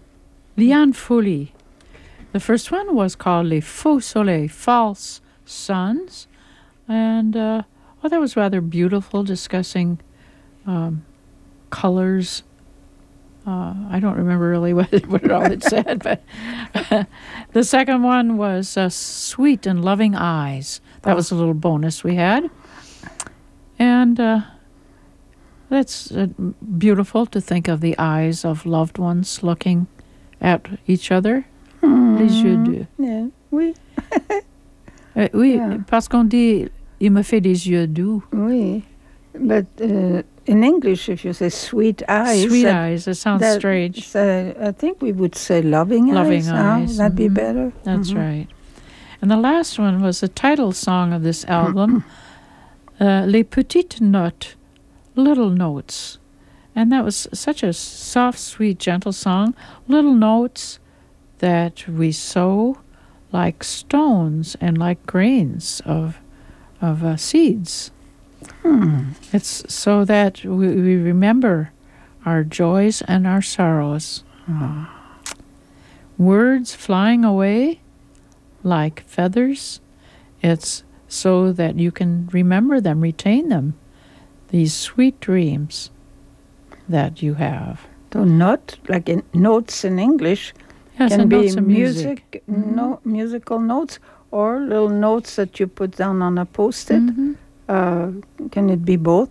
Liane Folly. The first one was called Les Faux Soleils, False Suns. And uh, oh, that was rather beautiful, discussing um, colors Uh, I don't remember really what it, what it all it said, but the second one was uh, Sweet and Loving Eyes. That was a little bonus we had. And uh, that's uh, beautiful to think of the eyes of loved ones looking at each other. Mm. Les yeux d'eux. Yeah, oui. uh, oui, yeah. Parce qu'on dit, il me fait des yeux doux. Oui, but... Uh, in English, if you say sweet eyes... Sweet that, eyes, it sounds that, strange. Uh, I think we would say loving, loving eyes. Loving eyes. Huh? That'd mm-hmm. be better. That's mm-hmm. right. And the last one was the title song of this album, uh, Les Petites Notes, Little Notes. And that was such a soft, sweet, gentle song. Little notes that we sow like stones and like grains of, of uh, seeds. Hmm. It's so that we, we remember our joys and our sorrows. Oh. Words flying away like feathers. It's so that you can remember them, retain them, these sweet dreams that you have. So not like in notes in English yes, can be notes of music, music. no musical notes or little notes that you put down on a post-it. Mm-hmm. Uh, can it be both?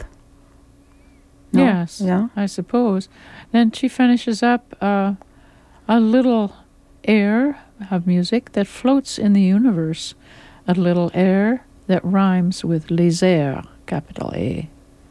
No? Yes, yeah. I suppose. Then she finishes up uh, a little air of music that floats in the universe, a little air that rhymes with les airs, capital A.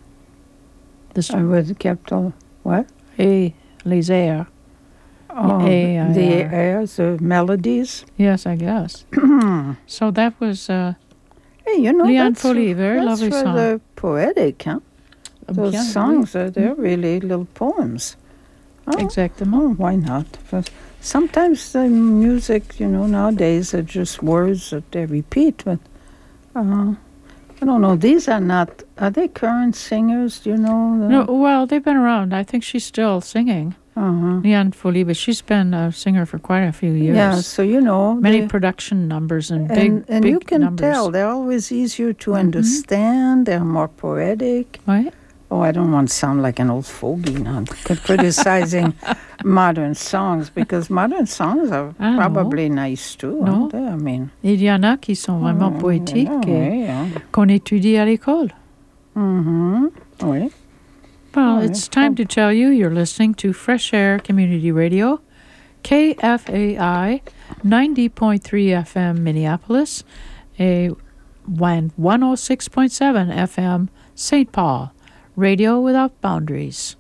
This uh, with capital what? A, les airs. Oh, A, I, the R. airs, the melodies. Yes, I guess. So that was... Uh, Hey, you know, Liane that's, Foley, very that's lovely song. rather poetic, huh? Those Bien, songs, oui. are, they're mm-hmm. really little poems. Oh, Exactement. Oh, why not? Sometimes the music, you know, nowadays are just words that they repeat, but uh, I don't know. These are not, are they current singers, do you know? The, no, well, they've been around. I think she's still singing. Uh-huh. Liane Foley, but she's been a singer for quite a few years. Yeah, so you know. Many they, production numbers and, and big And big you can numbers. tell, they're always easier to mm-hmm. understand, they're more poetic. Right. Oh, I don't want to sound like an old fogey now, criticizing modern songs, because modern songs are ah, probably no. nice too, no. aren't they? I mean, il y en a qui sont vraiment oh, poétiques yeah, et yeah. qu'on étudie à l'école. Mm-hmm. Oui. Well, oh, it's yeah. time to tell you you're listening to Fresh Air Community Radio, K F A I, ninety point three F M Minneapolis, a one oh six point seven F M Saint Paul, Radio Without Boundaries.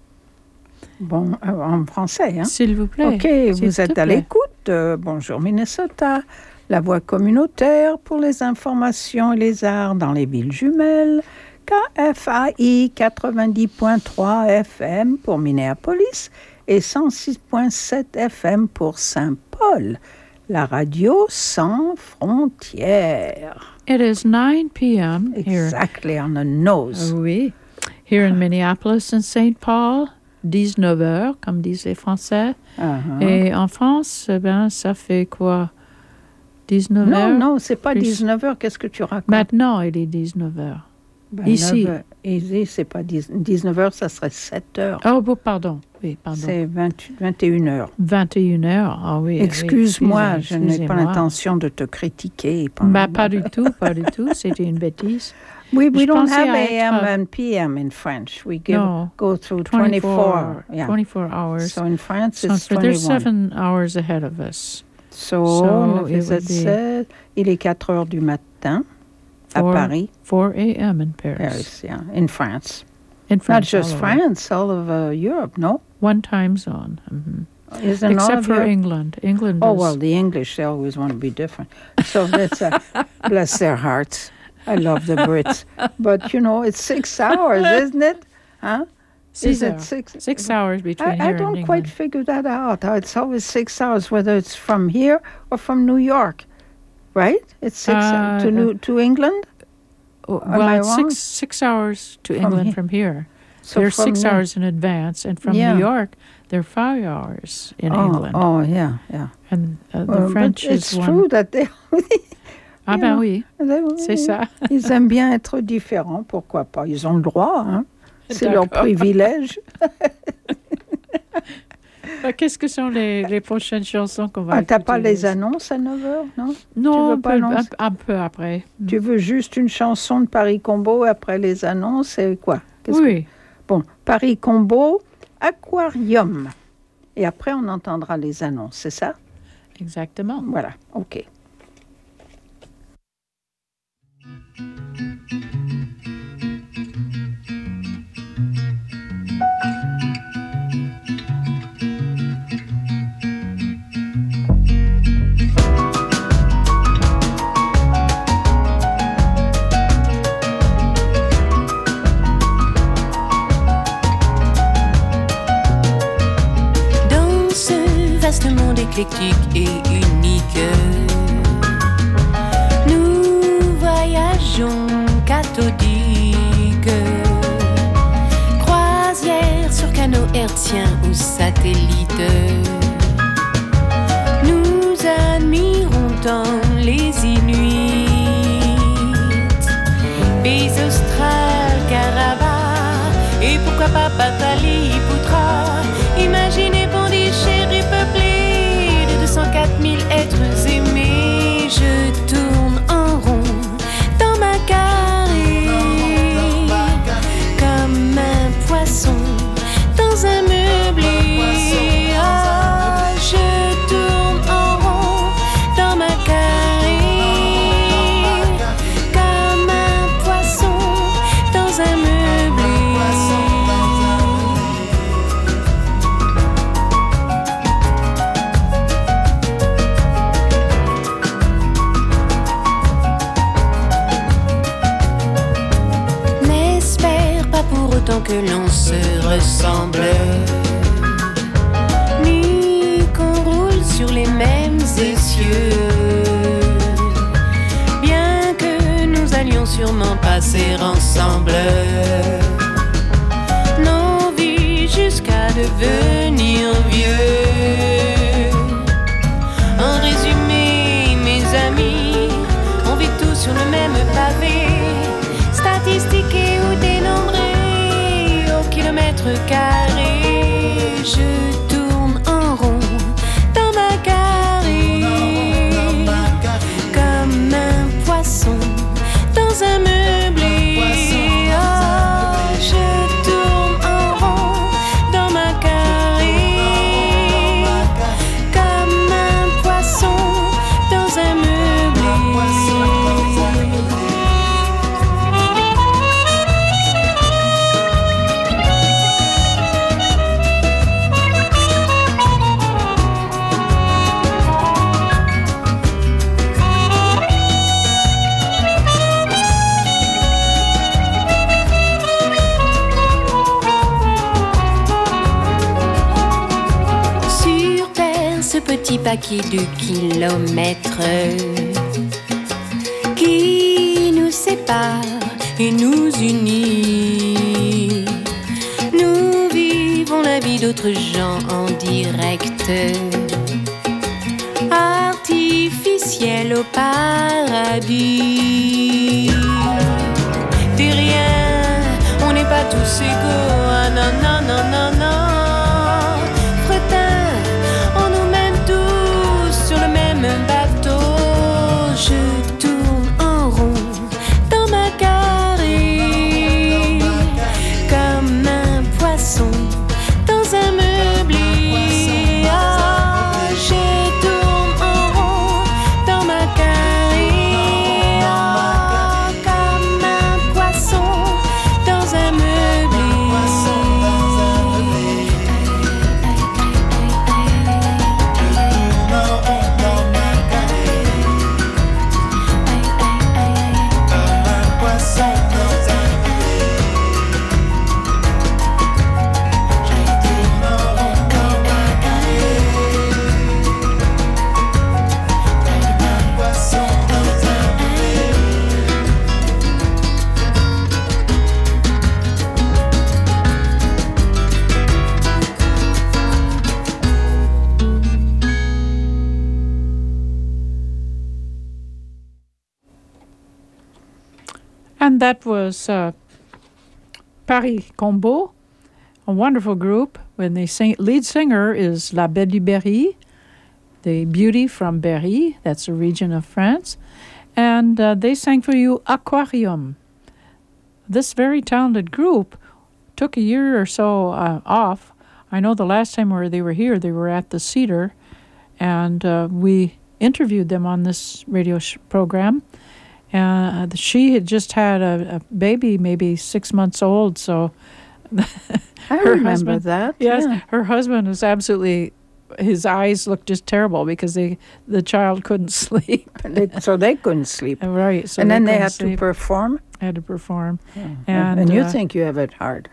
Bon, euh, en français, hein? S'il vous plaît. OK, vous êtes à l'écoute de Bonjour Minnesota, la voix communautaire pour les informations et les arts dans les villes jumelles. K F A I quatre-vingt-dix point trois F M pour Minneapolis et cent six point sept F M pour Saint-Paul. La radio sans frontières. It is nine p.m. here. Exactly, on the nose. Oui. Here in Minneapolis and Saint Paul, dix-neuf heures, comme disent les Français. Uh-huh. Et en France, eh ben, ça fait quoi? dix-neuf non, heures? Non, non, c'est pas plus... dix-neuf heures. Qu'est-ce que tu racontes? Maintenant, il est dix-neuf heures. Ben, Ici. neuf, ici, c'est pas dix, dix-neuf heures, ça serait sept heures. Oh, bon, pardon. Oui, pardon. C'est vingt, vingt et une heures. vingt et une heures, ah oui. Excuse-moi, oui, je n'ai pas l'intention de te critiquer. Bah, pas du tout, pas du tout. C'était une bêtise. We, we je don't have A M être... and P M in French. We give, no, go through twenty-four. Yeah. twenty-four hours. So in France, so it's they're twenty-one. seven hours ahead of us. So, so it would be... il est quatre heures du matin à four, Paris. four a.m. in Paris. Paris, yeah, in France. In France, not just all France, all of uh, Europe, no? One time zone. Mm-hmm. Isn't Except all of for Europe? England. England Oh, is... well, the English, they always want to be different. So that's, uh, bless their hearts. I love the Brits. But, you know, it's six hours, isn't it? Huh? Six Is it hours. six? Six hours between I, here I and don't England. quite figure that out. It's always six hours, whether it's from here or from New York, right? It's six Uh, to New, to England? Oh, Am I well, it's wrong? six, six hours to From England he- from here. So they're from six New- hours in advance, and from Yeah. New York, they're five hours in oh, England. Oh, yeah, yeah. And uh, the Well, French but is it's one. true that they... Ah you ben know, oui, they- c'est ça. Ils aiment bien être différents, pourquoi pas? Ils ont le droit, hein? C'est leur D'accord. privilège. Qu'est-ce que sont les, les prochaines chansons qu'on va Ah, écouter? t'as pas les annonces à neuf heures, non? Non, Tu veux un pas peu, annoncer? un, un peu après. Tu veux juste une chanson de Paris Combo après les annonces et quoi? Qu'est-ce Oui. que... Bon, Paris Combo, Aquarium. Et après, on entendra les annonces, c'est ça? Exactement. Voilà, OK. Éclectique et unique, nous voyageons cathodique, croisière sur canot hertzien ou satellite. Nous admirons tant les Inuits, pays austral, Karabakh et pourquoi pas Pataliputra. Imaginez Pondichéry peuplé cent quatre mille êtres aimés, je tourne en rond dans ma carré, comme un poisson dans un meublé. Ah, je tourne en rond dans ma carré, comme un poisson dans un meublé. Tant que l'on se ressemble, ni qu'on roule sur les mêmes essieux, bien que nous allions sûrement passer ensemble nos vies jusqu'à devenir vieux. En résumé, mes amis, on vit tous sur le même pavé, statistiqué ou dénombré kilomètre carré, je tourne en rond dans ma carré, comme un poisson dans un meublé. Oh, je tourne en rond dans ma carré, comme un poisson dans un meublé. Petit paquet de kilomètres qui nous sépare et nous unit. Nous vivons la vie d'autres gens en direct, artificiel au paradis. T'es rien, on n'est pas tous égaux. Ah non, non, non, non, non. Fretin, on nous mène tous sur le même bateau. Je tourne en rond dans ma carré, comme un poisson dans un meublé. Ah, je tourne en rond dans ma carré, ah, comme un poisson dans un meublé. And that was uh, Paris Combo, a wonderful group when they sing, lead singer is La Belle du Berry, the beauty from Berry. That's a region of France. And uh, they sang for you Aquarium. This very talented group took a year or so uh, off. I know the last time where they were here, they were at the Cedar, and uh, we interviewed them on this radio sh- program. Uh, she had just had a, a baby, maybe six months old, so I her remember husband, that. Yes, yeah. her husband was absolutely. His eyes looked just terrible because they the child couldn't sleep. they, so they couldn't sleep. Right. So and then they couldn't had sleep. to perform. Had to perform. Yeah. And, and you uh, think you have it hard.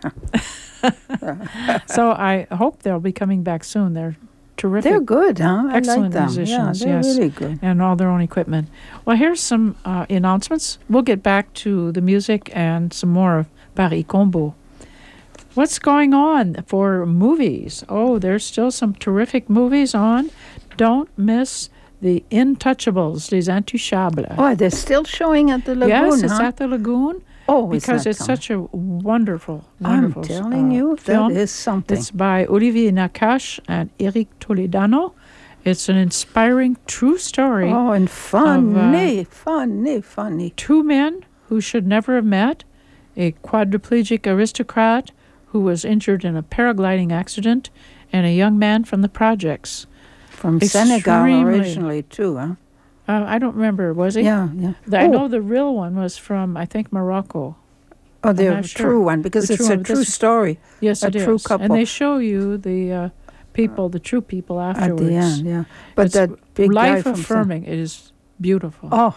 Huh? So I hope they'll be coming back soon. They're terrific. They're good, huh? I Excellent like them. musicians. Yeah, they're yes. really good. And all their own equipment. Well, here's some uh, announcements. We'll get back to the music and some more of Paris Combo. What's going on for movies? Oh, there's still some terrific movies on. Don't miss The Intouchables, Les Intouchables. Oh, they're still showing at the Lagoon, Yes, it's huh? at the Lagoon. Oh, is because that it's on? such a wonderful, wonderful I'm telling uh, you, film. that is something. It's by Olivier Nakache and Eric Toledano. It's an inspiring true story. Oh, and funny, of, uh, funny, funny. Two men who should never have met, a quadriplegic aristocrat who was injured in a paragliding accident, and a young man from the projects. From Extremely. Senegal originally, too, huh? Uh, I don't remember, was he? Yeah, yeah. The, I Oh. know the real one was from, I think, Morocco. Oh, I'm the not sure. true one, because The it's true a one, true this- story. Yes, a it true is. couple. And they show you the uh, people, the true people At afterwards. the end, yeah. But It's that big guy life from Sen- affirming. It is beautiful. Oh,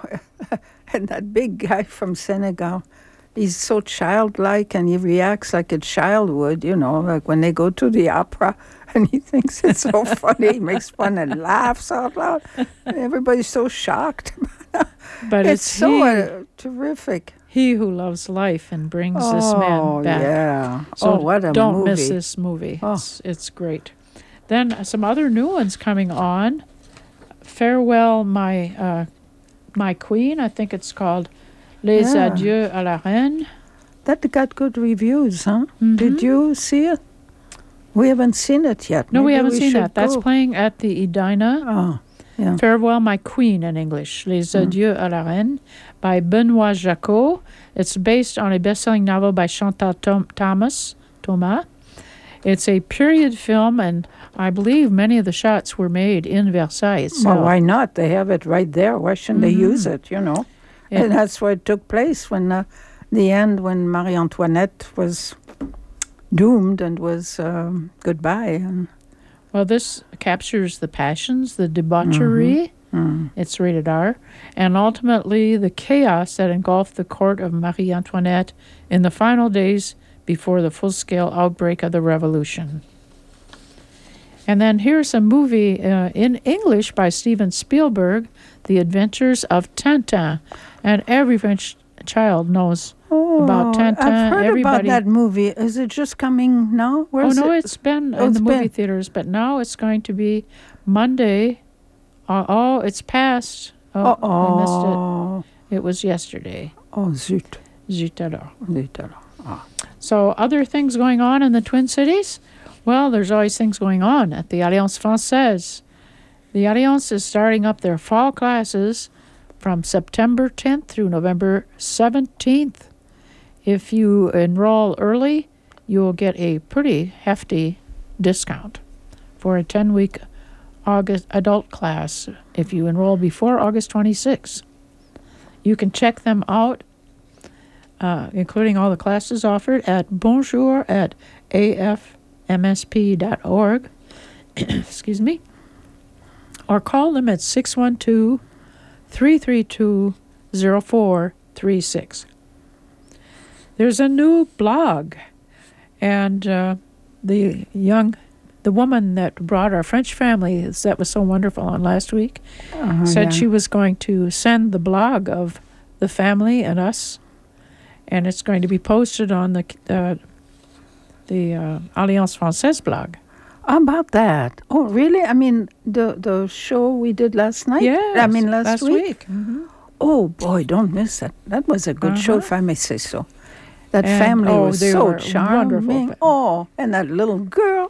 and that big guy from Senegal, he's so childlike and he reacts like a child would, you know, like when they go to the opera and he thinks it's so funny. He makes fun and laughs out loud. And everybody's so shocked. But it's, it's so he- uh, terrific. He who loves life and brings this Oh, man back. yeah. So Oh, what a don't miss movie. this movie. Oh. It's, it's great. Then uh, some other new ones coming on. Farewell, my uh, my queen. I think it's called Les Yeah. Adieux à la Reine. That got good reviews, huh? Mhm. Did you see it? We haven't seen it yet. No, we Maybe haven't seen should that. That's go. playing at the Edina. Oh, yeah. Farewell, My Queen in English, Les Adieux à la Reine, by Benoît Jacot. It's based on a best-selling novel by Chantal Tom- Thomas. Thomas. It's a period film, and I believe many of the shots were made in Versailles itself. Well, why not? They have it right there. Why shouldn't they use Mhm. it, you know? Yeah. And that's where it took place when uh, the end, when Marie Antoinette was doomed and was um, goodbye. And Well, this captures the passions, the debauchery. Mm. It's rated R. And ultimately, the chaos that engulfed the court of Marie Antoinette in the final days before the full-scale outbreak of the revolution. And then here's a movie uh, in English by Steven Spielberg, The Adventures of Tintin. And every French child knows about Tintin. I've heard Everybody. about that movie. Is it just coming now? Oh, Where's no, it? it's been Oh, in it's the movie been. theaters, but now it's going to be Monday. Uh, oh, it's past. Oh, I Uh-oh. missed it. It was yesterday. Oh, zut. Zut alors. Zut alors. Ah. So, other things going on in the Twin Cities? Well, there's always things going on at the Alliance Française. The Alliance is starting up their fall classes from September tenth through November seventeenth. If you enroll early, you will get a pretty hefty discount for a ten-week August adult class if you enroll before August twenty-sixth. You can check them out, uh, including all the classes offered, at bonjour at a f m s p dot org. Excuse me. Or call them at six one two, three three two, zero four three six. There's a new blog, and uh, the young, the woman that brought our French family that was so wonderful on last week Uh, said yeah. she was going to send the blog of the family and us, and it's going to be posted on the uh, the uh, Alliance Française blog. How about that? Oh, really? I mean, the the show we did last night? Yes, I mean, last, last week? week. Mhm. Oh, boy, don't miss that. That was a good show, Uh-huh. if I may say so. That And, family oh, was they so were charming. wonderful. Oh, and that little girl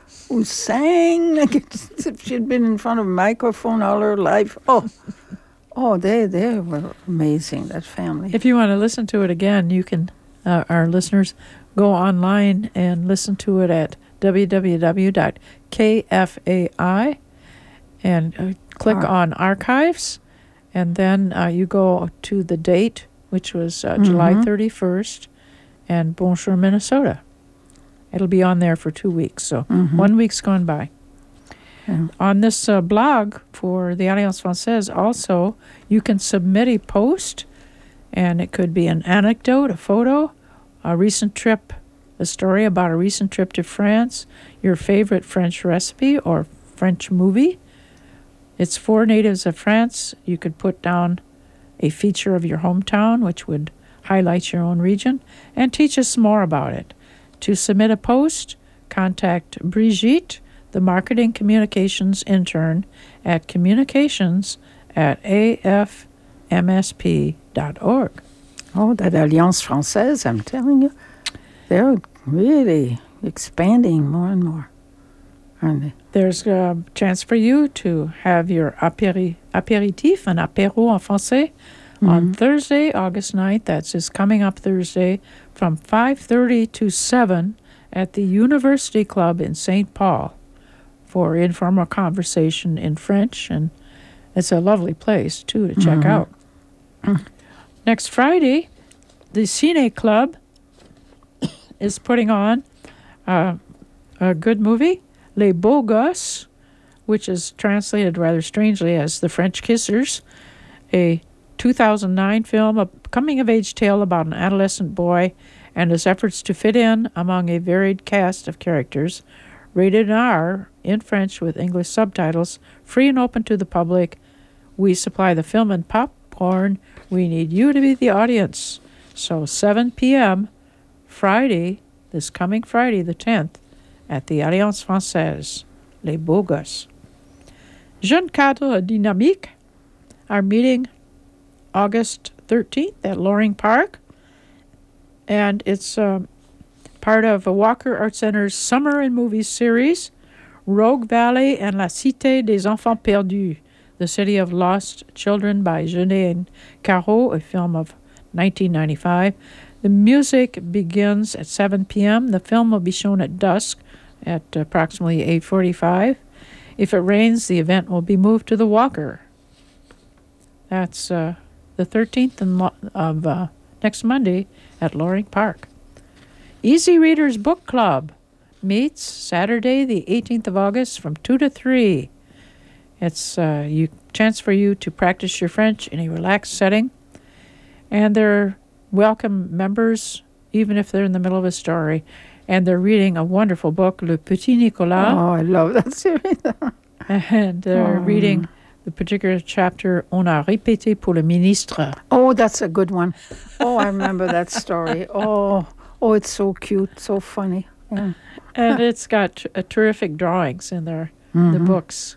who sang like as if she'd been in front of a microphone all her life. Oh, oh, they they were amazing, that family. If you want to listen to it again, you can, uh, our listeners, go online and listen to it at w w w dot k f a i and uh, click Ar- on archives, and then uh, you go to the date, which was uh, mm-hmm. July thirty-first, and Bonjour, Minnesota. It'll be on there for two weeks, so mm-hmm. one week's gone by. Yeah. On this uh, blog for the Alliance Française, also, you can submit a post, and it could be an anecdote, a photo, a recent trip, a story about a recent trip to France, your favorite French recipe or French movie. It's for natives of France. You could put down a feature of your hometown, which would highlight your own region, and teach us more about it. To submit a post, contact Brigitte, the Marketing Communications Intern, at communications at a f m s p dot org. Oh, that Alliance Française, I'm telling you, they're really expanding more and more, aren't they? There's a chance for you to have your apéri- apéritif, an apéro en français, mm-hmm. on Thursday, August ninth. That's just coming up Thursday from five thirty to seven at the University Club in Saint Paul for informal conversation in French. And it's a lovely place, too, to check mm-hmm. out. Mm-hmm. Next Friday, the Cine Club is putting on uh, a good movie, Les Beaux Gosses, which is translated rather strangely as The French Kissers, a two thousand nine film, a coming-of-age tale about an adolescent boy and his efforts to fit in among a varied cast of characters, rated R in French with English subtitles, free and open to the public. We supply the film and popcorn. We need you to be the audience. So seven p.m. Friday, this coming Friday, the tenth, at the Alliance Française, Les Beaux Gosses. Jeunes Cadres Dynamiques are meeting August thirteenth at Loring Park, and it's uh, part of a Walker Art Center's Summer in Movies series, Rogue Valley and La Cité des Enfants Perdus, The City of Lost Children by Jeunet Caro, a film of nineteen ninety-five. The music begins at seven p.m. The film will be shown at dusk at approximately eight forty-five. If it rains, the event will be moved to the Walker. That's uh, the thirteenth of uh, next Monday at Loring Park. Easy Readers Book Club meets Saturday, the eighteenth of August from two to three. It's a uh, you, chance for you to practice your French in a relaxed setting. And they're welcome members, even if they're in the middle of a story. And they're reading a wonderful book, Le Petit Nicolas. Oh, I love that series. And they're oh. reading the particular chapter, On a répété pour le ministre. Oh, that's a good one. Oh, I remember that story. Oh, oh, it's so cute, so funny. Yeah. And it's got uh, terrific drawings in there, mm-hmm. the books.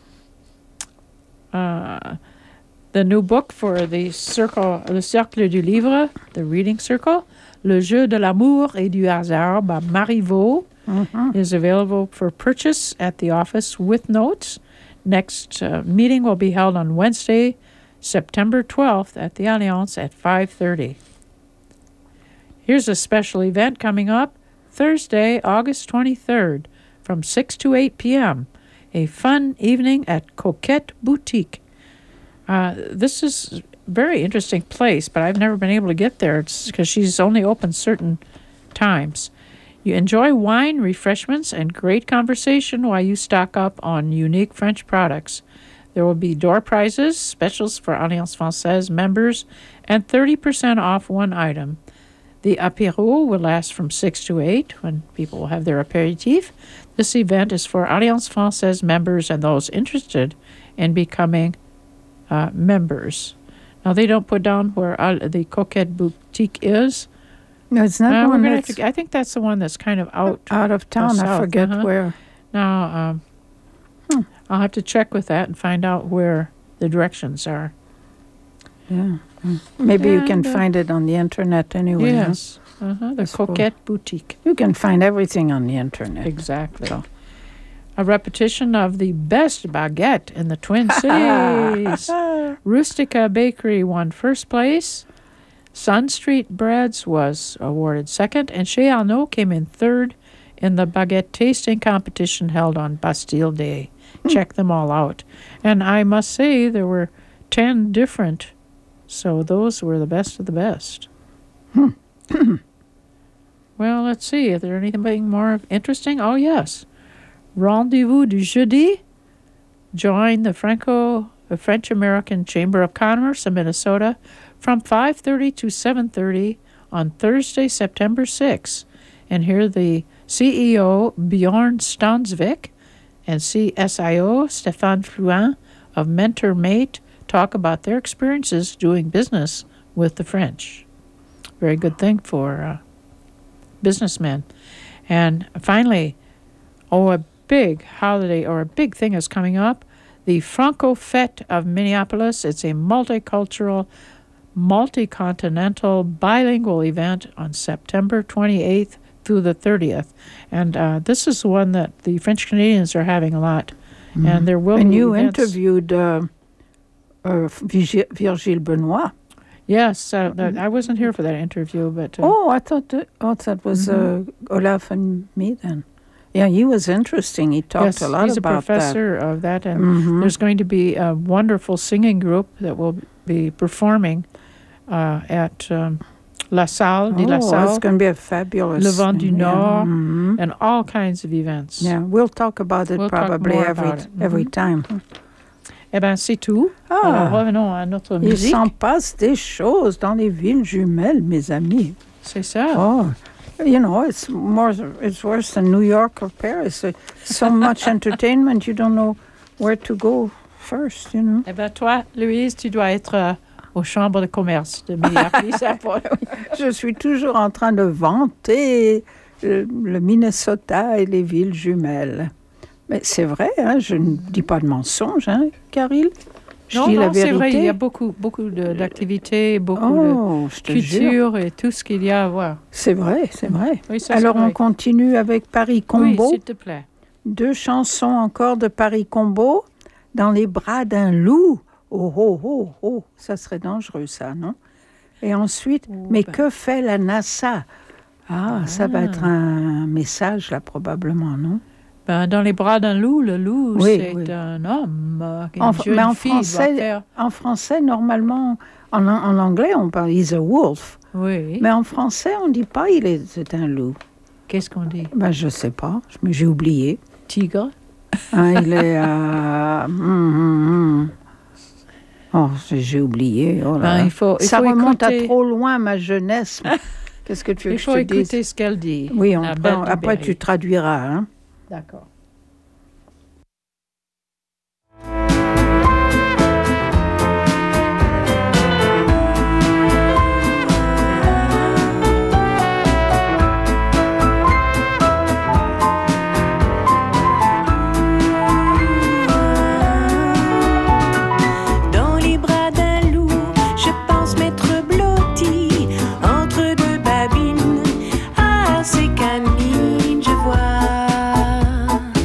Uh, the new book for the circle, le Cercle du Livre, the reading circle, Le Jeu de l'amour et du hasard by Marivaux, mm-hmm. is available for purchase at the office with notes. Next uh, meeting will be held on Wednesday, September twelfth at the Alliance at five thirty. Here's a special event coming up Thursday, August twenty-third from six to eight p.m. A fun evening at Coquette Boutique. Uh, this is a very interesting place, but I've never been able to get there because she's only open certain times. You enjoy wine, refreshments, and great conversation while you stock up on unique French products. There will be door prizes, specials for Alliance Française members, and thirty percent off one item. The apéro will last from six to eight when people will have their apéritif. This event is for Alliance Française members and those interested in becoming uh, members. Now, they don't put down where uh, the Coquette Boutique is. No, it's not uh, one we're that's... To, I think that's the one that's kind of out... Out of town, I forget uh-huh. where. Now, um, hmm. I'll have to check with that and find out where the directions are. Yeah. Maybe and, you can uh, find it on the internet anyway. Yes. Huh? Uh-huh. The Coquette Boutique. You can find everything on the internet. Exactly. So. a repetition of the best baguette in the Twin Cities. Rustica Bakery won first place. Sun Street Breads was awarded second, and Chez Arnaud came in third in the baguette tasting competition held on Bastille Day. Hmm. Check them all out. And I must say there were ten different, so those were the best of the best. Hmm. Well, let's see. Is there anything more interesting? Oh, yes. Rendezvous du Jeudi. Join the Franco, the French-American Chamber of Commerce of Minnesota from five thirty to seven thirty on Thursday, September sixth. And hear the C E O, Bjorn Stansvik, and C S I O, Stéphane Flouin, of Mentor Mate, talk about their experiences doing business with the French. Very good thing for uh, businessmen. And finally, oh, a big holiday or a big thing is coming up, the Franco Fête of Minneapolis. It's a multicultural, multi-continental, bilingual event on September twenty-eighth through the thirtieth. And uh, this is one that the French Canadians are having a lot. Mm-hmm. And there will and be you events. interviewed uh, uh, Virgile Benoit. Yes, uh, that, I wasn't here for that interview, but... Uh, oh, I thought that, oh, that was mm-hmm. uh, Olaf and me then. Yeah, he was interesting. He talked yes, a lot he's about a professor that. of that, and mm-hmm. there's going to be a wonderful singing group that will be performing uh, at um, La Salle, de oh, La Salle. It's going to be a fabulous... Le Vent du Nord, yeah. mm-hmm. and all kinds of events. Yeah, we'll talk about it we'll probably talk every, about it. every Mm-hmm. time. Eh bien, c'est tout. Ah, alors, revenons à notre il musique. s'en passe des choses dans les villes jumelles, mes amis. C'est ça. Oh, you know, it's more, it's worse than New York or Paris. So much entertainment, you don't know where to go first, you know. Eh bien, toi, Louise, tu dois être euh, aux chambres de commerce de Minneapolis. Je suis toujours en train de vanter le, le Minnesota et les villes jumelles. Mais c'est vrai, hein, je ne dis pas de mensonge, hein, Caril. Je non, dis non, la vérité. c'est vrai, il y a beaucoup, beaucoup de, d'activités, beaucoup oh, de culture et tout ce qu'il y a à voir. C'est vrai, c'est vrai. Oui, ça, Alors, c'est on vrai. continue avec Paris Combo. Oui, s'il te plaît. Deux chansons encore de Paris Combo. Dans les bras d'un loup. Oh, oh, oh, oh. Ça serait dangereux, ça, non? Et ensuite, oh, mais ben. que fait la NASA? Ah, ah, ça va être un message, là, probablement, non? Ben, dans les bras d'un loup, le loup, oui, c'est oui. un homme. Une en, jeune mais en fille français, doit faire... en français, normalement, en, en anglais, on parle « he's a wolf ». Oui. Mais en français, on ne dit pas « il est c'est un loup ». Qu'est-ce qu'on dit? Ben, je ne sais pas, mais j'ai oublié. Tigre? Hein, il est... Euh, hum, hum, hum. Oh, j'ai oublié. Oh là ben, là. Il faut, il Ça faut remonte écouter... à trop loin, ma jeunesse. Qu'est-ce que tu veux il que je te dise? Il faut écouter ce qu'elle dit. Oui, on prend, après tu traduiras. Hein? D'accord. Entre deux babines, à ses canines, je vois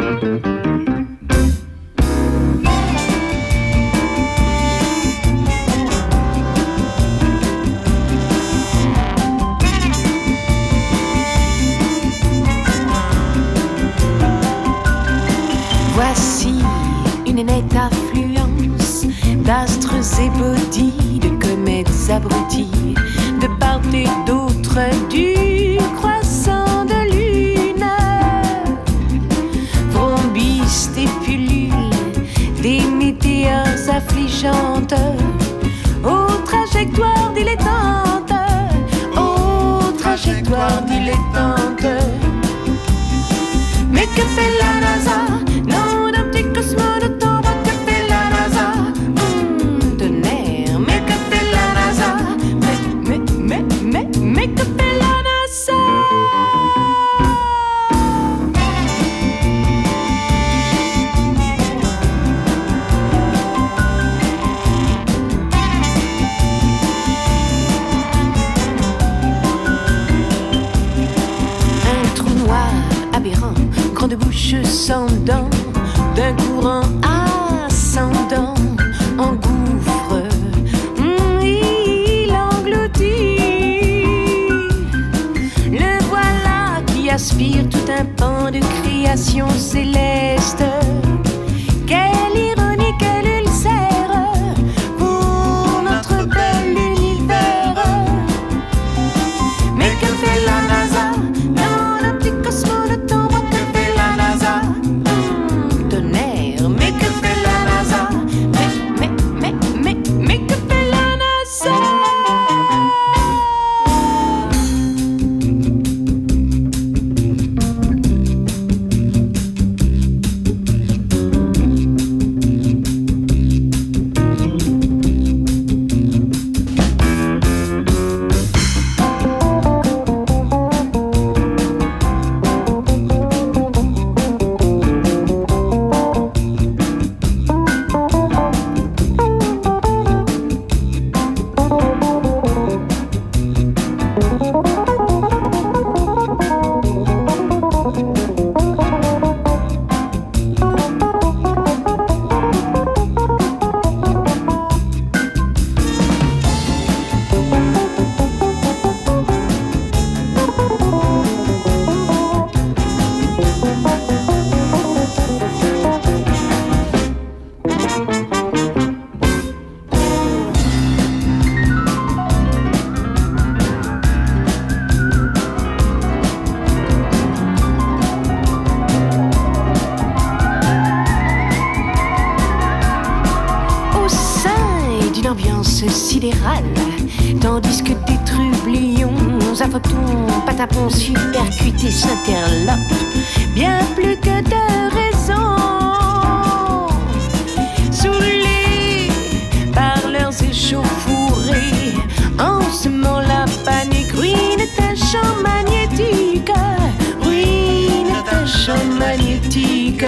Voici une nette affluence d'astres ébaudis, de comètes abrutis, de part et d'autre du croissant de lune. Vrombistes et pullules, des météores affligeantes, aux trajectoires dilettantes, aux trajectoires dilettantes. Mais que fait la NASA? Non, d'un petit cosmonaute en bas, que fait la NASA? Mmh, de nerfs, mais que fait la NASA? Mais, mais, mais, mais, mais que fait la NASA? Un trou noir aberrant, grande bouche sans dents, d'un courant ascendant, engouffre, mm, il engloutit. Le voilà qui aspire tout un pan de création céleste. Quelle ironie, quel ulcère pour notre bel univers. Mais que fait la NASA? Non, un petit cosmonaute en bas, que fait la NASA? Mmh, tonnerre, mais que fait la NASA? Mais, mais, mais, mais, mais que fait la NASA? Sidérale, tandis que des trublions à photons, patapons, supercutés s'interlopent, bien plus que de raison, saoulés par leurs échauffourées, en semant la panique, ruine un champ magnétique, ruine un champ magnétique.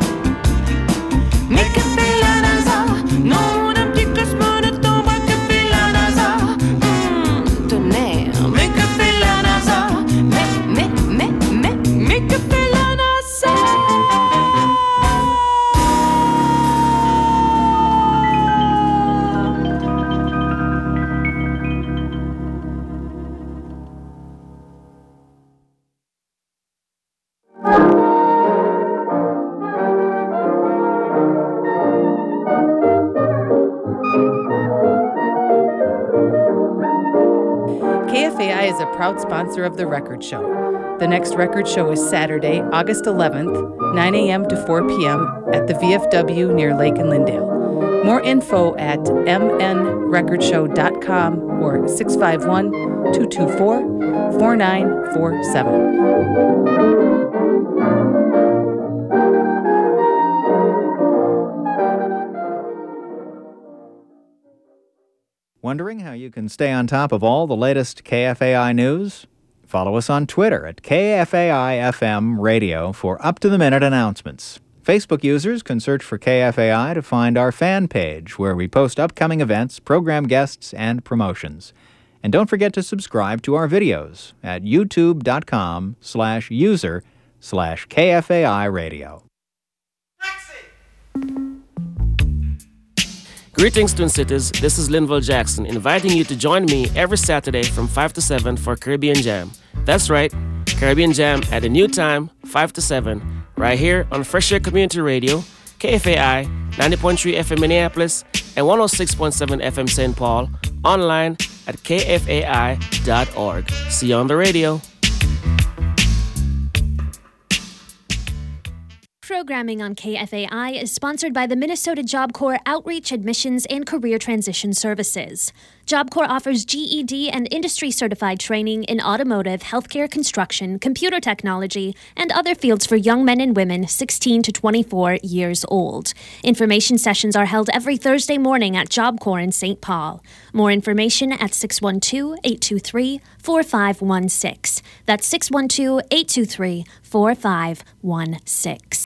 Mais que fait la NASA? Non, d'un petit cosmonaute en bas, que fait la NASA? Mmh, tonnerre, mais que fait la NASA? Mais, mais, mais, mais, mais que fait la NASA? K F A I is a proud sponsor of The Record Show. The next record show is Saturday, August eleventh, nine a.m. to four p.m. at the V F W near Lake and Lyndale. More info at m n record show dot com or six five one, two two four, four nine four seven. Wondering how you can stay on top of all the latest K F A I news? Follow us on Twitter at K F A I F M Radio for up-to-the-minute announcements. Facebook users can search for K F A I to find our fan page, where we post upcoming events, program guests, and promotions. And don't forget to subscribe to our videos at youtube.com slash user slash KFAI radio. Greetings, Twin Cities. This is Linville Jackson, inviting you to join me every Saturday from five to seven for Caribbean Jam. That's right, Caribbean Jam at a new time, five to seven, right here on Fresh Air Community Radio, K F A I, ninety point three F M Minneapolis, and one oh six point seven F M Saint Paul, online at K F A I dot org. See you on the radio. Programming on K F A I is sponsored by the Minnesota Job Corps Outreach, Admissions, and Career Transition Services. Job Corps offers G E D and industry-certified training in automotive, healthcare, construction, computer technology, and other fields for young men and women sixteen to twenty-four years old. Information sessions are held every Thursday morning at Job Corps in Saint Paul. More information at six one two, eight two three, four five one six. That's six one two, eight two three, four five one six.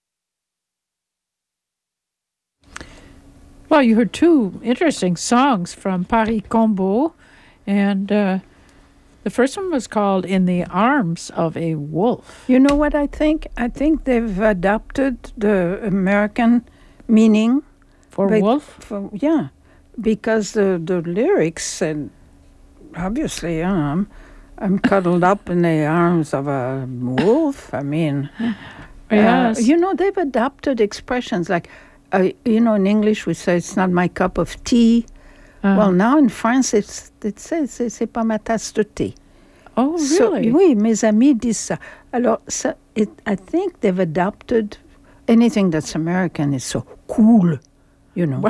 Well, you heard two interesting songs from Paris Combo, and uh, the first one was called In the Arms of a Wolf. You know what I think? I think they've adopted the American meaning. For but- wolf? For, yeah, because the, the lyrics said, obviously, you know, I'm, I'm cuddled up in the arms of a wolf. I mean, Yes. uh, you know, they've adopted expressions like, Uh, you know, in English we say it's not my cup of tea. Uh-huh. Well, now in France it's it says c'est, c'est pas ma tasse de thé. Oh, So, really? oui, mes amis disent ça. Alors, ça, it, I think they've adopted anything that's American is so cool, you know.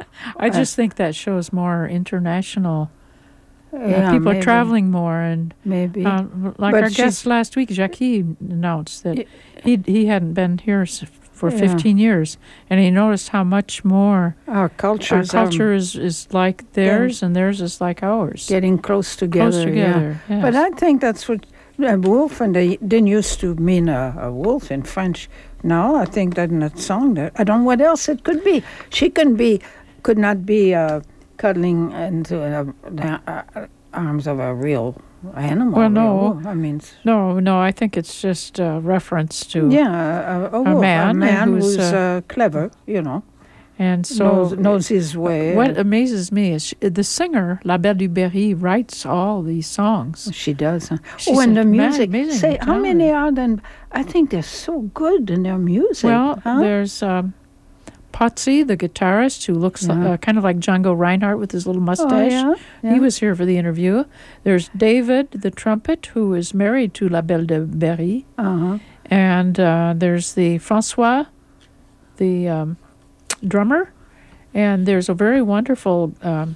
I just think that shows more international. Uh, Yeah, people maybe. are traveling more, and Maybe. uh, like But our she's- guest last week, Jackie announced that he he hadn't been here s- for Yeah. fifteen years, and he noticed how much more Our cultures our are culture is, is like theirs, and theirs is like ours. getting close together. Close together, yeah. But yes. I think that's what a wolf, and they didn't used to mean a, a wolf in French. Now I think that in that song, that I don't know what else it could be. She can be, could not be uh, cuddling into uh, the uh, arms of a real animal. Well, real no, wolf. I mean, s- no, no. I think it's just a reference to yeah, a, a, a wolf, man, a man who's, who's uh, uh, clever, you know, and so knows, knows his way. What amazes me is she, the singer La Belle du Berry writes all these songs. She does. Huh? She's Oh, and a the ma- music. amazing Say, how talent. many are then? I think they're so good in their music. Well, huh? there's um, Potsy, the guitarist, who looks Yeah. uh, kind of like Django Reinhardt with his little mustache. yeah? Yeah. He was here for the interview. There's David, the trumpet, who is married to La Belle de Berry. Uh-huh. And uh, there's the Francois, the um, drummer. And there's a very wonderful um,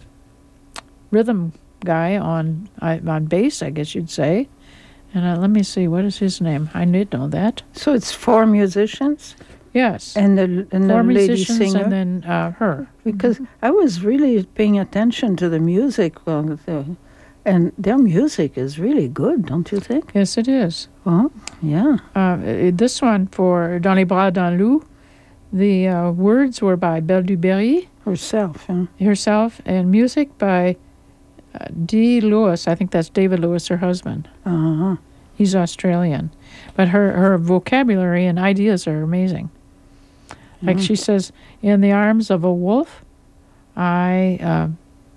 rhythm guy on I on bass, I guess you'd say. And uh, let me see, what is his name? I did know that. So it's four musicians? Yes. And the, and Four the lady musicians singer? and then uh, her. Because I was really paying attention to the music. Well, the, and their music is really good, don't you think? Yes, it is. Oh, yeah. Uh, uh, this one for Dans les bras d'un loup, the uh, words were by Belle du Berry. Herself, yeah. Herself, and music by uh, D. Lewis. I think that's David Lewis, her husband. Uh-huh. He's Australian. But her, her vocabulary and ideas are amazing. Like Mhm. she says, in the arms of a wolf, I... Uh,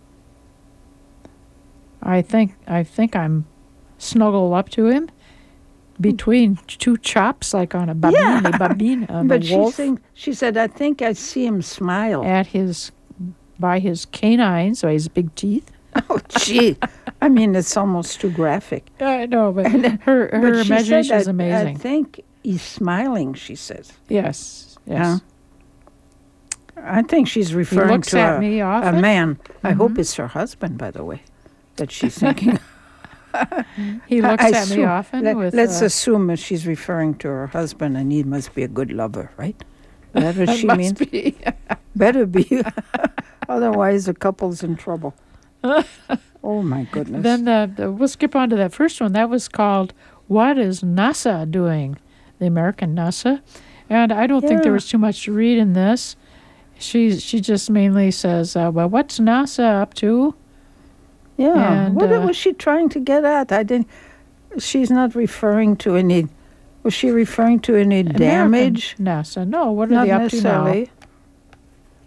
I think I think I'm snuggled up to him between two chops, like on a babine, Yeah. a babine of But a she, wolf sing, she said, I think I see him smile. at his by his canines, by his big teeth. Oh, gee. I mean, it's almost too graphic. I know, but And, uh, her her but she imagination said, is I- amazing. I think he's smiling, she says. Yes, yes. Yeah. I think she's referring looks to at a, me a often. man. I hope Mhm. it's her husband, by the way, that she's thinking. He looks I at me assume- often let- with, Let's uh, assume that she's referring to her husband, and he must be a good lover, right? That's what That she must means. be. Better be. Otherwise, the couple's in trouble. Oh, my goodness. Then the, the, we'll skip on to that first one. That was called "What is NASA Doing?" The American NASA, and I don't think there Yeah. was too much to read in this. She she just mainly says, uh, "Well, what's NASA up to?" Yeah. And, what uh, was she trying to get at? I didn't. She's not referring to any. Was she referring to any American damage? NASA. No. What are Not they up to now? necessarily.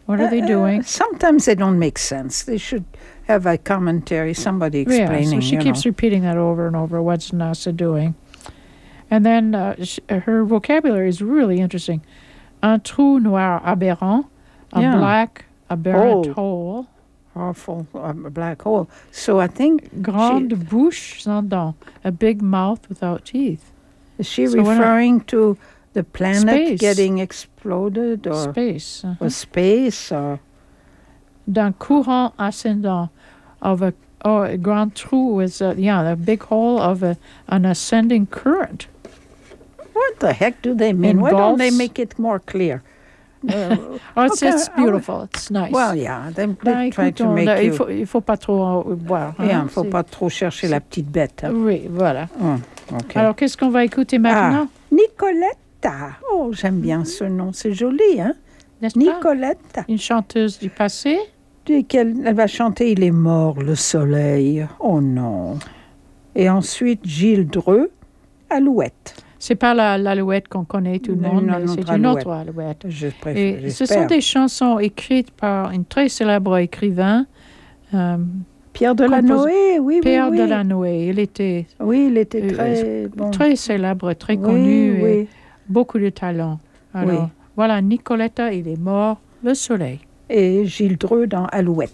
What are they doing? Uh, sometimes they don't make sense. They should have a commentary, somebody explaining. Yeah, so she you keeps know. repeating that over and over. What's NASA doing? And then uh, sh- her vocabulary is really interesting. Un trou noir aberrant, a Yeah. black aberrant Hole. hole. Awful, um, a black hole. So I think Grande she, bouche sans dents, a big mouth without teeth. is she So what are- referring to the planet Space. getting exploded or Space. uh-huh. or space or D'un courant ascendant of a oh, a grand trou is a, yeah, a big hole of a, an ascending current. what the heck do they mean? Why don't they Engulfs- make it more clear? Uh, Oh, it's, okay, it's I beautiful. It's nice. Well, yeah, they, they Ben, try écoute, to on make a- you. il faut, il faut pas trop euh, boire. hein, Il ne faut c'est- pas trop chercher la petite bête. hein. Oui, voilà. Hum, ok. Alors, qu'est-ce qu'on va écouter maintenant? Ah, Nicoletta. Oh, j'aime bien ce nom. C'est joli, hein? N'est-ce pas? Nicoletta. Une chanteuse du passé. Et qu'elle elle va chanter Il est mort, le soleil. Oh non. Et ensuite, Gilles Dreux, Alouette. C'est pas la- l'alouette qu'on connaît tout le Non, monde, non, mais non, c'est autre une alouette. autre alouette. Je préfère, Et ce j'espère. sont des chansons écrites par un très célèbre écrivain. euh, Pierre compos- Delanoë, oui, Pierre oui, oui. Delanoë. Il était Oui, il était euh, très bon. très célèbre, très Oui, connu, et oui. beaucoup de talent. Alors, Oui. voilà, Nicoletta, il est mort, le soleil. Et Gilles Dreux dans Alouette.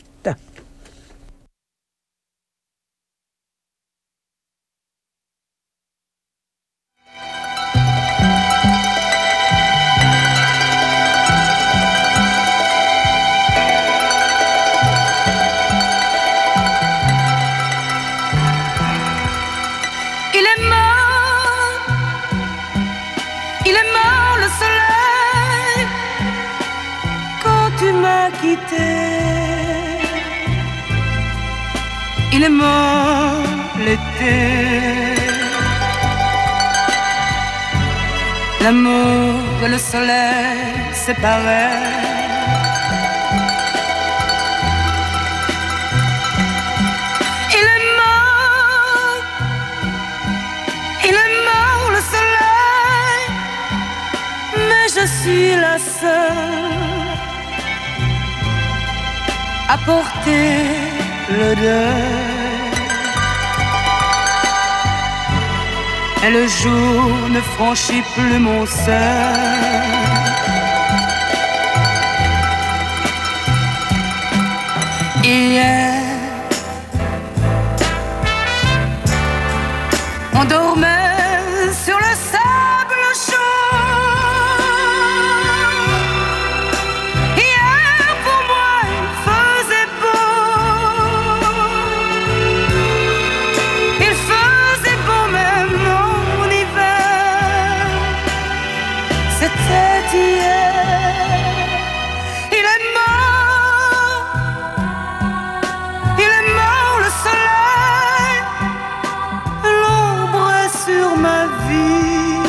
Il est mort, il est mort le soleil quand tu m'as quitté. Il est mort l'été, l'amour et le soleil séparés. Il est mort. Il est mort le soleil, mais je suis la seule à porter le deuil. Et le jour ne franchit plus mon seuil. Hier, on dormait sur le sable chaud. Hier pour moi il faisait beau. Il faisait beau même en hiver. C'était hier. Il est mort. Il est mort le soleil. L'ombre est sur ma vie,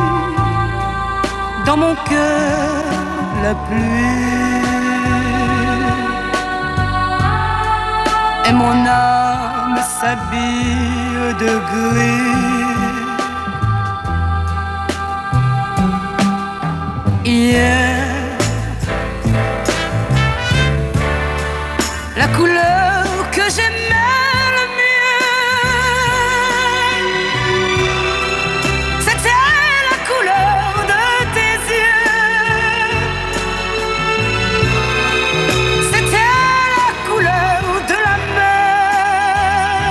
dans mon cœur la pluie, et mon âme s'habille de gris. Hier, la couleur que j'aimais le mieux, c'était la couleur de tes yeux. C'était la couleur de la mer.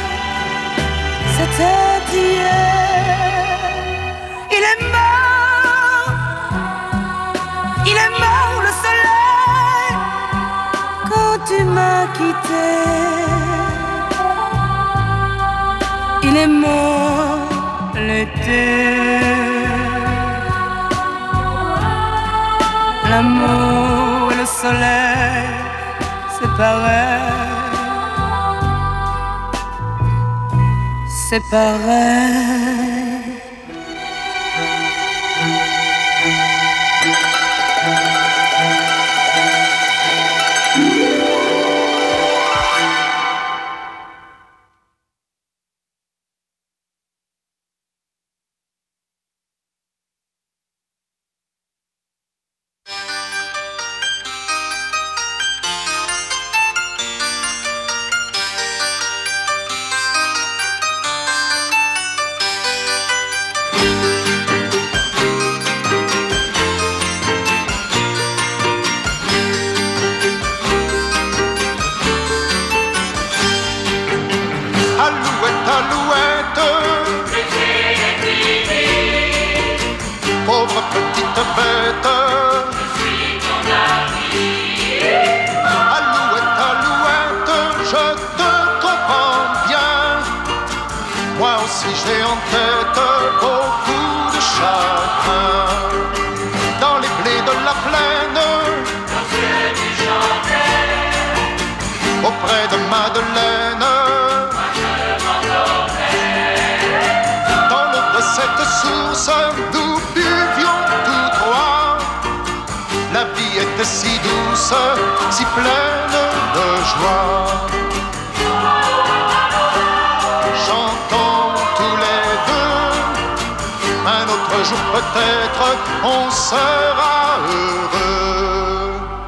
C'était hier. Il est mort. Il est mort le soleil quand tu m'as quitté. Il est mort l'été. L'amour et le soleil, c'est pareil. C'est pareil. pauvre petite bête. Je suis ton ami. Alouette, alouette, je te comprends bien. Moi aussi j'ai en tête beaucoup de chagrin. Dans les blés de la plaine, lorsque tu chantais auprès de Madeleine, moi je m'endormais. dans l'eau de cette source, nous buvions tous trois. La vie était si douce, si pleine de joie. Chantons tous les deux, un autre jour peut-être on sera heureux.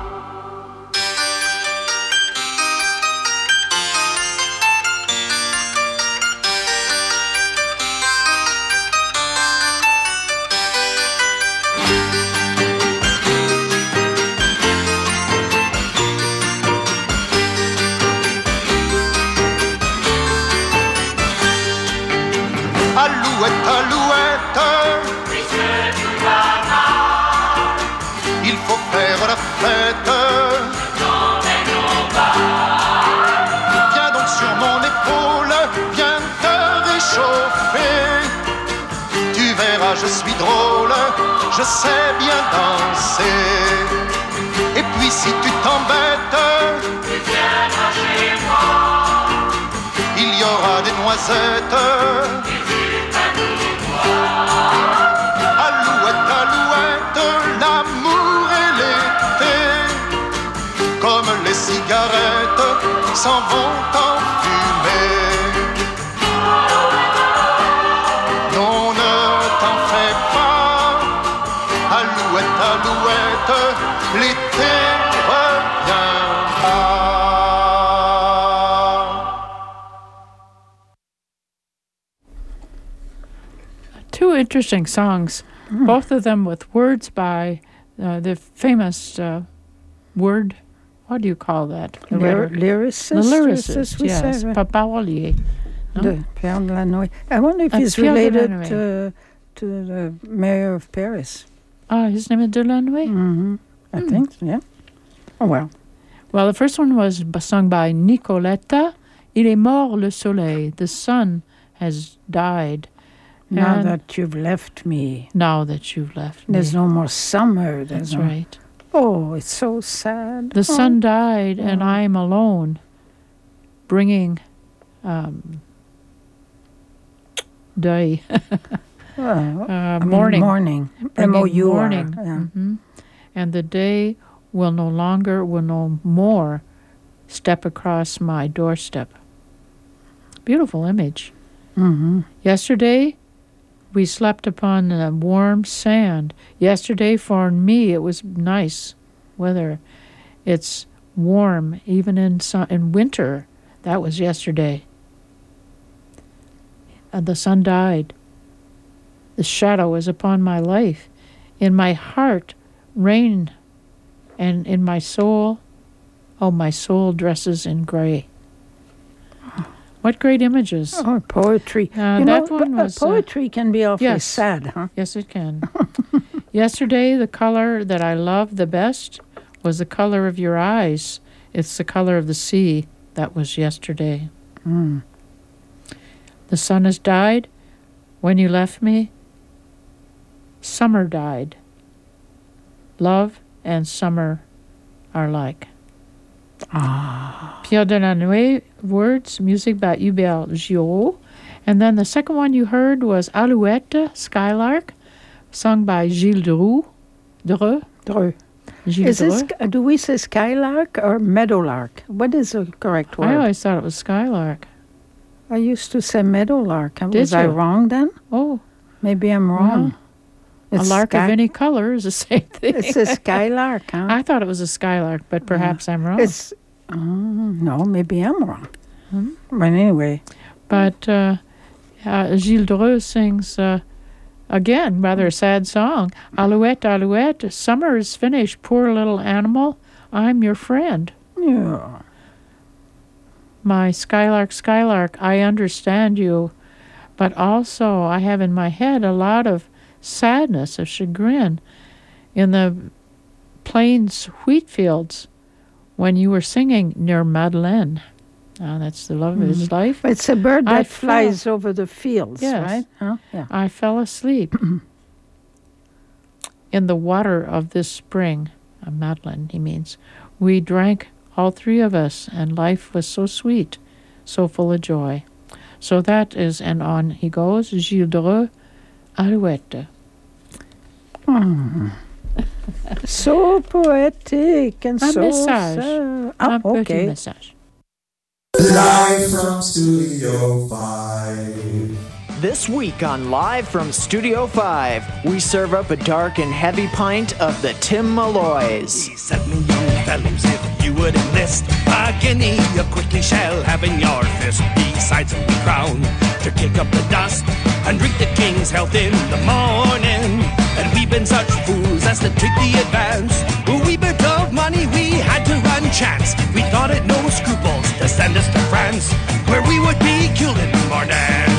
Alouette, alouette, puisque tout va mal, il faut faire la fête. t'emmène au bal. Viens donc sur mon épaule, viens te réchauffer. Tu verras, je suis drôle, je sais bien danser. Et puis si tu t'embêtes, Tu viendras chez moi, il y aura des noisettes. et tu vas tout voir. Alouette, alouette, l'amour et l'été, comme les cigarettes, s'en vont en fumée. Non, ne t'en fais pas, alouette, alouette, l'été reviendra. Two interesting songs, both of them with words by uh, the famous uh, word, what do you call that? The Lyr- writer- lyricist, The lyricist, as we yes. say, right? Pa- parolier. No? De Pierre Delanoë. I wonder if Uh, he's Pierre related Delanoë. to, to the mayor of Paris. Ah, his name is Delanoë? Mm-hmm. I think, so, yeah. Oh, well. Well, the first one was b- sung by Nicoletta. Il est mort le soleil. The sun has died. Now And that you've left me, now that you've left me. there's no more summer. There's That's no, right. Oh, it's so sad. The Oh. sun died, and Oh. I'm alone, bringing um, day, Well, uh, I mean, morning, morning. bringing M O U R. morning, Yeah. mhm. And the day will no longer, will no more, step across my doorstep. Beautiful image. Mm-hmm. Yesterday, we slept upon the warm sand. Yesterday, for me, it was nice weather. It's warm, even in su- in winter. That was yesterday. And the sun died. The shadow is upon my life. In my heart, rain, and in my soul, oh, my soul dresses in gray. What great images. Oh, poetry. Uh, you that know, one but, uh, was, uh, poetry can be awfully yes. sad, huh? Yes, it can. Yesterday, the color that I loved the best was the color of your eyes. It's the color of the sea. That was yesterday. Mm. The sun has died. When you left me, summer died. Love and summer are like. Ah. Pierre Delanoë, words, music by Hubert Giraud. And then the second one you heard was Alouette, Skylark, sung by Gilles Dreux. Dreux? Dreux. Gilles Is this, Dreux. do we say skylark or meadowlark? What is the correct word? I always thought it was Skylark. I used to say meadowlark. Did Was I you? wrong then? Oh. Maybe I'm wrong. A It's lark sky- of any color is the same thing. It's a skylark, huh? I thought it was a skylark, but perhaps I'm wrong. It's uh, no, maybe I'm wrong. Hmm? But anyway, But uh, uh, Gilles Dreux sings, uh, again, rather a sad song. Alouette, Alouette, summer is finished, poor little animal. I'm your friend. yeah. My skylark, skylark, I understand you. But also, I have in my head a lot of sadness, of chagrin in the plains wheat fields when you were singing near Madeleine. Uh, that's the love of his Mm-hmm. life. It's a bird I that flies fell- over the fields, Yes. right? Huh? Yeah. I fell asleep in the water of this spring. Uh, Madeleine, he means. We drank, all three of us, and life was so sweet, so full of joy. So that is, and on he goes, Gilles Dreux, Alouette. Hmm. So poetic and Un so message. so- Ah, Un petit okay. message. Live from Studio five. This week on Live from Studio five, we serve up a dark and heavy pint of the Tim Malloys. Said me young fellows, if you would enlist a guinea, you quickly shall have in your fist, besides the crown, to kick up the dust and drink the king's health in the morning. And we've been such fools as to take the advance. We bit of money, we had to run chance. We thought it no scruples to send us to France, where we would be killed in the morning.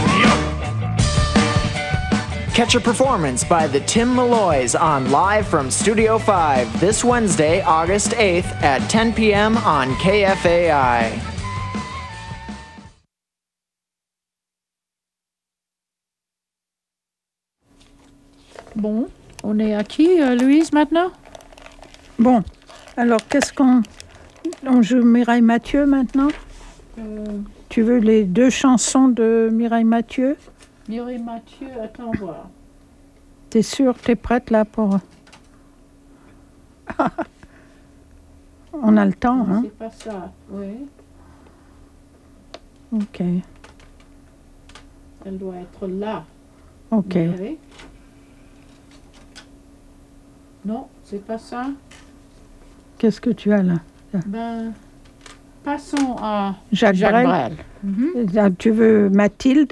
Catch a performance by the Tim Malloys on Live from Studio five this Wednesday, August eighth at ten p.m. on K F A I. Bon, on est à qui, euh, Louise, maintenant? Bon, alors qu'est-ce qu'on... On joue Mireille Mathieu maintenant? Euh, Tu veux les deux chansons de Mireille Mathieu? Mireille Mathieu, attends voir. T'es sûre, t'es prête là pour... On a le temps, hein? C'est pas ça, oui. Ok, Elle doit être là. ok. Mireille. Non, c'est pas ça. Qu'est-ce que tu as là? Ben, passons à Jacques, Jacques Brel. Brel. Mhm. Là, tu veux Mathilde?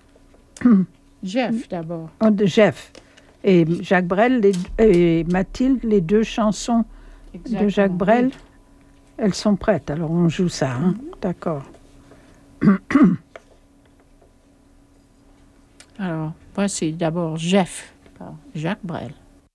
Jeff d'abord. Oh, de Jeff. Et Jacques Brel les- et Mathilde, les deux chansons de Exactement, Jacques Brel, oui. elles sont prêtes. Alors on joue ça, hein? D'accord. Alors, voici d'abord Jeff par Jacques Brel.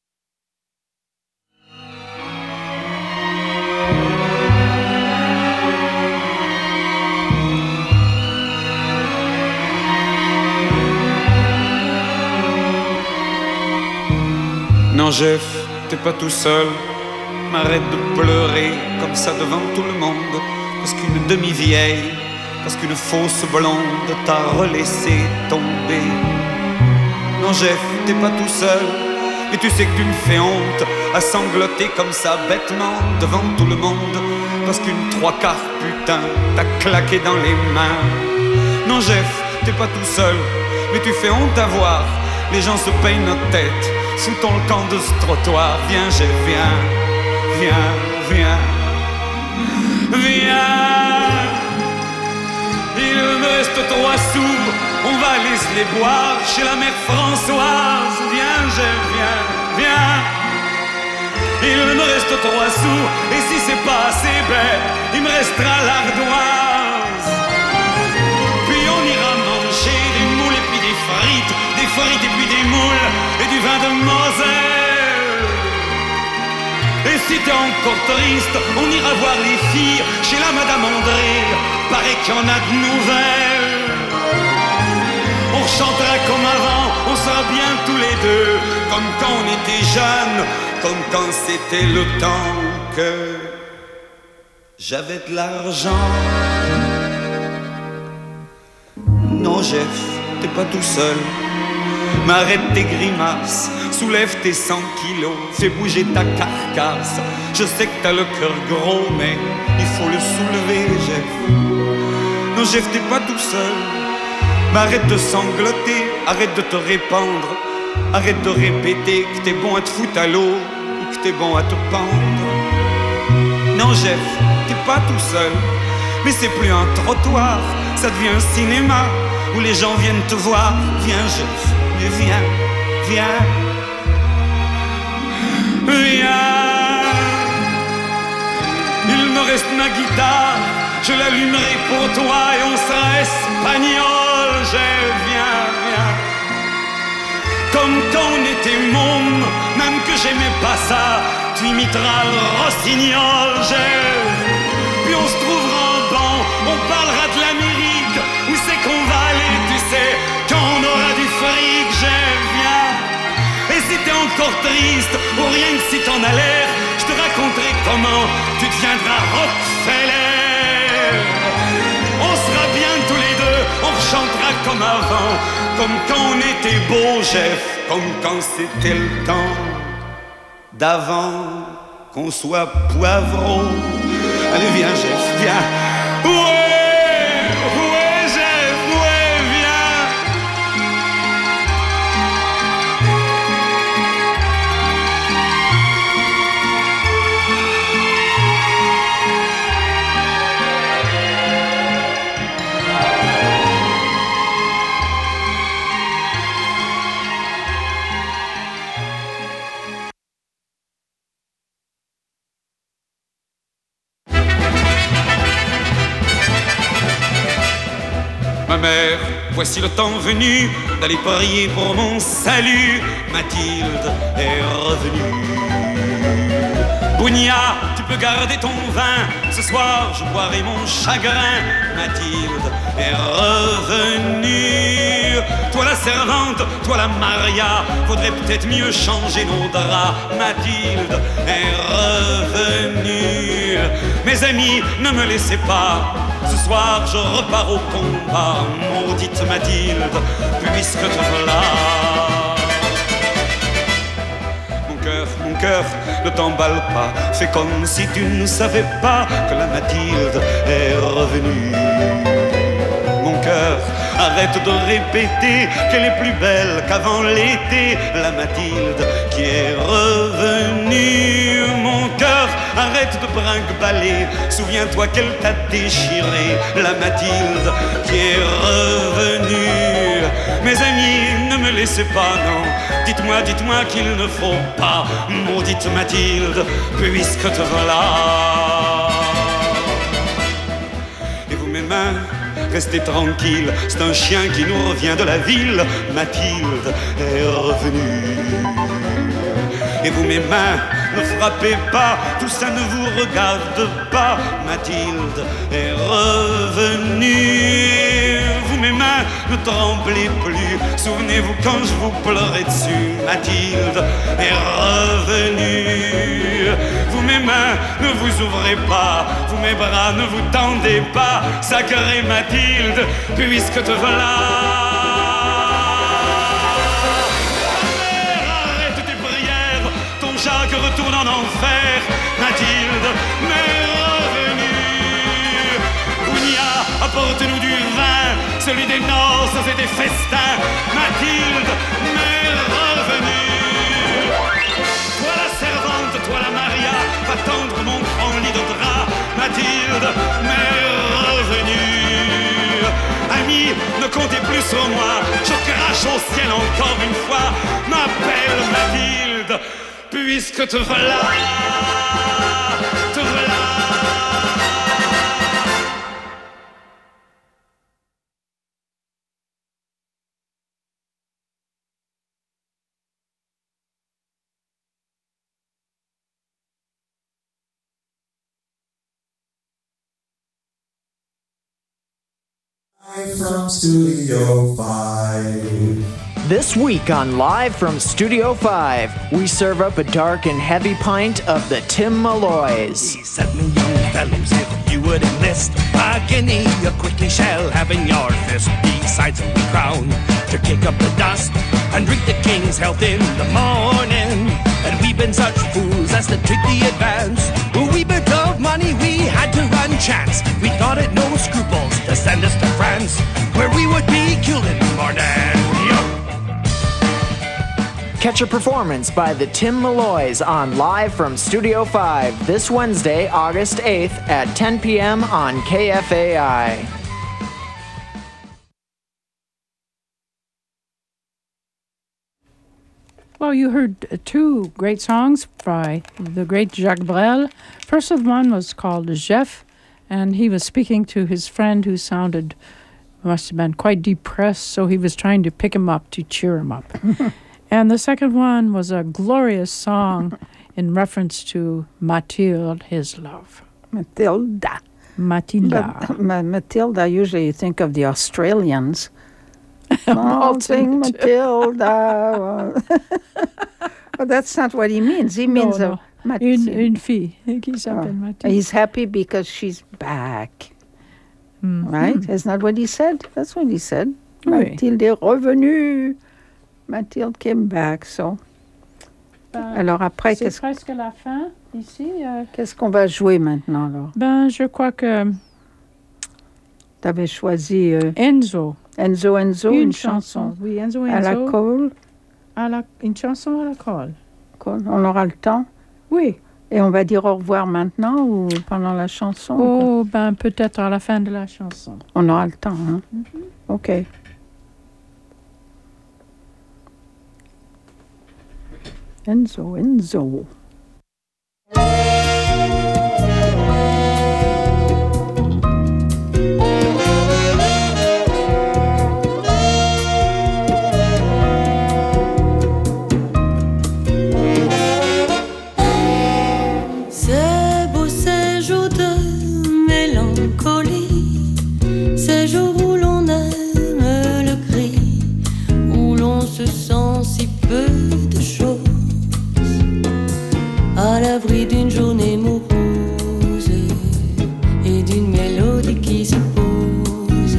Non, Jeff, t'es pas tout seul. M'arrête de pleurer comme ça devant tout le monde. Parce qu'une demi-vieille, parce qu'une fausse blonde t'a relaissé tomber. Non, Jeff, t'es pas tout seul. Et tu sais que tu me fais honte à sangloter comme ça bêtement devant tout le monde. Parce qu'une trois quarts putain t'a claqué dans les mains. Non, Jeff, t'es pas tout seul. Mais tu fais honte à voir. Les gens se peignent notre tête sous ton camp de ce trottoir. Viens, Jeff, viens, viens, viens, viens. Il me reste trois sous, on va aller se les boire chez la mère Françoise. Viens, Jeff, viens, viens. Il me reste trois sous, et si c'est pas assez bête, il me restera l'ardoise. Puis on ira manger des moules et puis des frites, des frites et puis des moules et du vin de Moselle. Et si t'es encore triste, on ira voir les filles chez la Madame André. Paraît qu'il y en a de nouvelles. On chantera comme avant, on sera bien tous les deux, comme quand on était jeunes, comme quand c'était le temps que j'avais de l'argent. Non, Jeff, t'es pas tout seul. Mais arrête tes grimaces, soulève tes cent kilos, fais bouger ta carcasse. Je sais que t'as le cœur gros, mais il faut le soulever, Jeff. Non, Jeff, t'es pas tout seul. Mais arrête de sangloter, arrête de te répandre, arrête de répéter que t'es bon à te foutre à l'eau ou que t'es bon à te pendre. Non, Jeff, t'es pas tout seul. Mais c'est plus un trottoir, ça devient un cinéma où les gens viennent te voir. Viens, Jeff, mais viens, viens, viens. Il me reste ma guitare, je l'allumerai pour toi et on sera espagnol. Jeff, viens, viens. comme quand on était môme, même que j'aimais pas ça, tu imiteras le rossignol, Jeff. Puis on se trouvera en banc, on parlera de l'Amérique, où c'est qu'on va aller, tu sais, quand on aura du fric, Jeff, viens. Et si t'es encore triste, ou rien que si t'en as l'air, je te raconterai comment tu deviendras Rockefeller. On sera bien tous les deux, on chantera comme avant, comme quand on était beau, Jeff, comme quand c'était le temps d'avant qu'on soit poivreau. Allez, viens, Jeff, viens. Ouais, ouais, Jeff, ouais, viens. Ma mère, voici le temps venu d'aller prier pour mon salut. Mathilde est revenue. Bounia, tu peux garder ton vin. Ce soir, je boirai mon chagrin. Mathilde est revenue. Toi la servante, toi la Maria, faudrait peut-être mieux changer nos draps. Mathilde est revenue. Mes amis, ne me laissez pas. Ce soir, je repars au combat. Maudite Mathilde, puisque te voilà. Mon cœur, mon cœur, ne t'emballe pas. Fais comme si tu ne savais pas que la Mathilde est revenue. Mon cœur, arrête de répéter qu'elle est plus belle qu'avant l'été. La Mathilde qui est revenue. Mon cœur, arrête de brinque-baller. Souviens-toi qu'elle t'a déchiré. La Mathilde qui est revenue. Mes amis, ne me laissez pas, non. Dites-moi, dites-moi qu'il ne faut pas. Maudite Mathilde, puisque te voilà. Et vous, mes mains, restez tranquille, c'est un chien qui nous revient de la ville. Mathilde est revenue. Et vous, mes mains, ne frappez pas, tout ça ne vous regarde pas. Mathilde est revenue. Vous, mes mains, ne tremblez plus. Souvenez-vous quand je vous pleurais dessus. Mathilde est revenue. Vous, mes mains, ne vous ouvrez pas. Vous, mes bras, ne vous tendez pas. Sacrée Mathilde, puisque te voilà. Jacques retourne en enfer. Mathilde m'est revenue. Bounia, apporte-nous du vin, celui des noces et des festins. Mathilde m'est revenue. Toi la servante, toi la Maria, va tendre mon grand lit de drap. Mathilde m'est revenue. Amis, ne comptez plus sur moi, je crache au ciel encore une fois. M'appelle Mathilde, puisque te voilà, te voilà. From Studio five. This week on Live from Studio five, we serve up a dark and heavy pint of the Tim Malloys. Seven young fellows, if you would enlist, a guinea you quickly shall have in your fist, besides the crown to kick up the dust and drink the king's health in the morning. And we've been such fools as to take the advance. We bit of money, we had to run chance. We thought it no scruples to send us to France, where we would be killed in the morning. Catch a performance by the Tim Malloys on Live from Studio five this Wednesday, August eighth at ten p.m. on K F A I. Well, you heard uh, two great songs by the great Jacques Brel. First of one was called Jeff, and he was speaking to his friend who sounded, must have been quite depressed, so he was trying to pick him up, to cheer him up. And the second one was a glorious song in reference to Mathilde, his love. Matilda. Matilda. But, Ma- Matilda, usually you think of the Australians. Waltzing Matilda. But that's not what he means. He means no, a no. Mat- une, une fille qui s'appelle Oh. Mathilde. He's happy because she's back. Mm-hmm. Right? Isn't that what he said? That's what he said. Oui. Mathilde est revenue. Mathilde came back. So. Ben, Alors après, c'est qu'est-ce, presque la fin ici. Euh, qu'est-ce qu'on va jouer maintenant alors? ben, je crois que Tu avais choisi euh, Enzo. Enzo Enzo, une, une, chanson. chanson. Oui, Enzo Enzo. À la colle. À la, une chanson à la colle. Colle. On aura le temps. Oui. Et on va dire au revoir maintenant ou pendant la chanson? Oh, ben peut-être à la fin de la chanson. On aura le temps, hein? Mm-hmm. OK. Enzo, Enzo. Ces beaux séjours de mélancolie, ces jours où l'on aime le cri, où l'on se sent si peu de choses, à l'abri d'une journée morose et d'une mélodie qui se pose.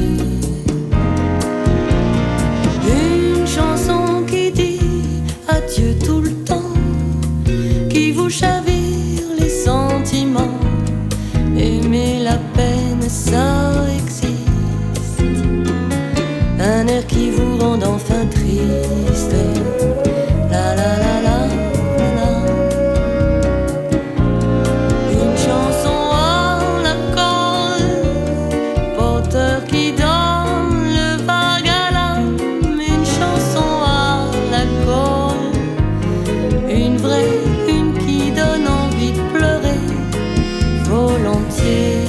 Une chanson qui dit adieu tout le temps, qui vous chavire les sentiments. Aimer la peine, ça existe. Un air qui vous rend enfin triste. La la la la la la. Une chanson à l'accord, porteur qui donne le vague à l'âme. Une chanson à l'accord, une vraie, une qui donne envie de pleurer volontiers.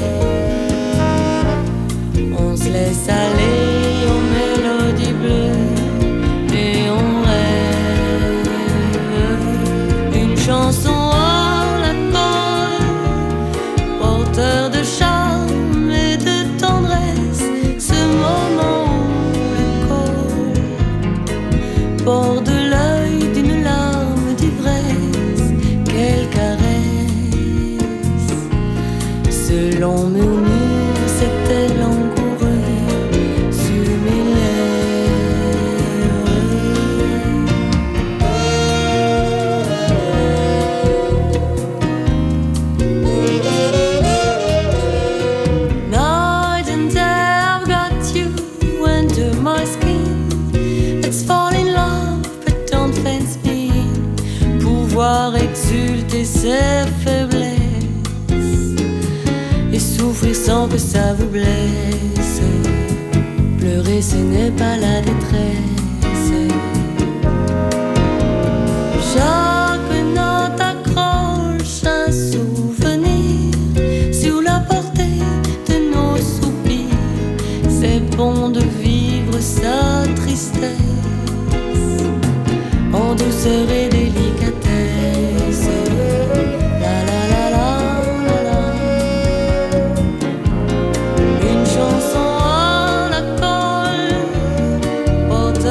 On se laisse aller aux mélodies bleues et on rêve. Une chanson à l'accord, porteur de charme et de tendresse. Ce moment où le corps borde l'œil d'une larme d'ivresse. Quelle caresse, ce long murmure, c'était langoureux sur mes lèvres. Night and day I've got you under my skin. Let's fall in love, but don't fence me in. Pouvoir exulter ses faiblesses et souffrir sans que ça vous blesse. Pleurer, ce n'est pas la détresse. Chaque note accroche un souvenir sur la portée de nos soupirs. C'est bon de vivre sa tristesse en douceur et délicatesse. La la la la la la. Une chanson à l'accord, porteur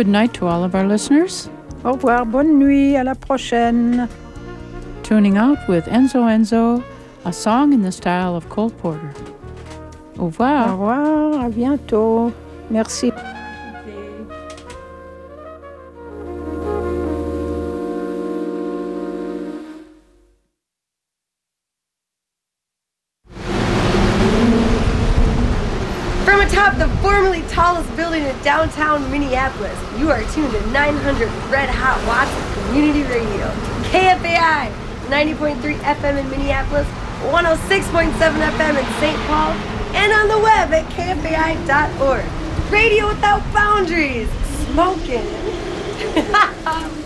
Good night to all of our listeners. Au revoir, bonne nuit, à la prochaine. Tuning out with Enzo Enzo, a song in the style of Cole Porter. Au revoir. Au revoir, à bientôt. Merci. From atop the formerly tallest building in downtown Minneapolis, you are tuned to nine hundred Red Hot Watts of Community Radio. K F A I, ninety point three F M in Minneapolis, one oh six point seven F M in Saint Paul, and on the web at K F A I dot org. Radio without boundaries. Smoking.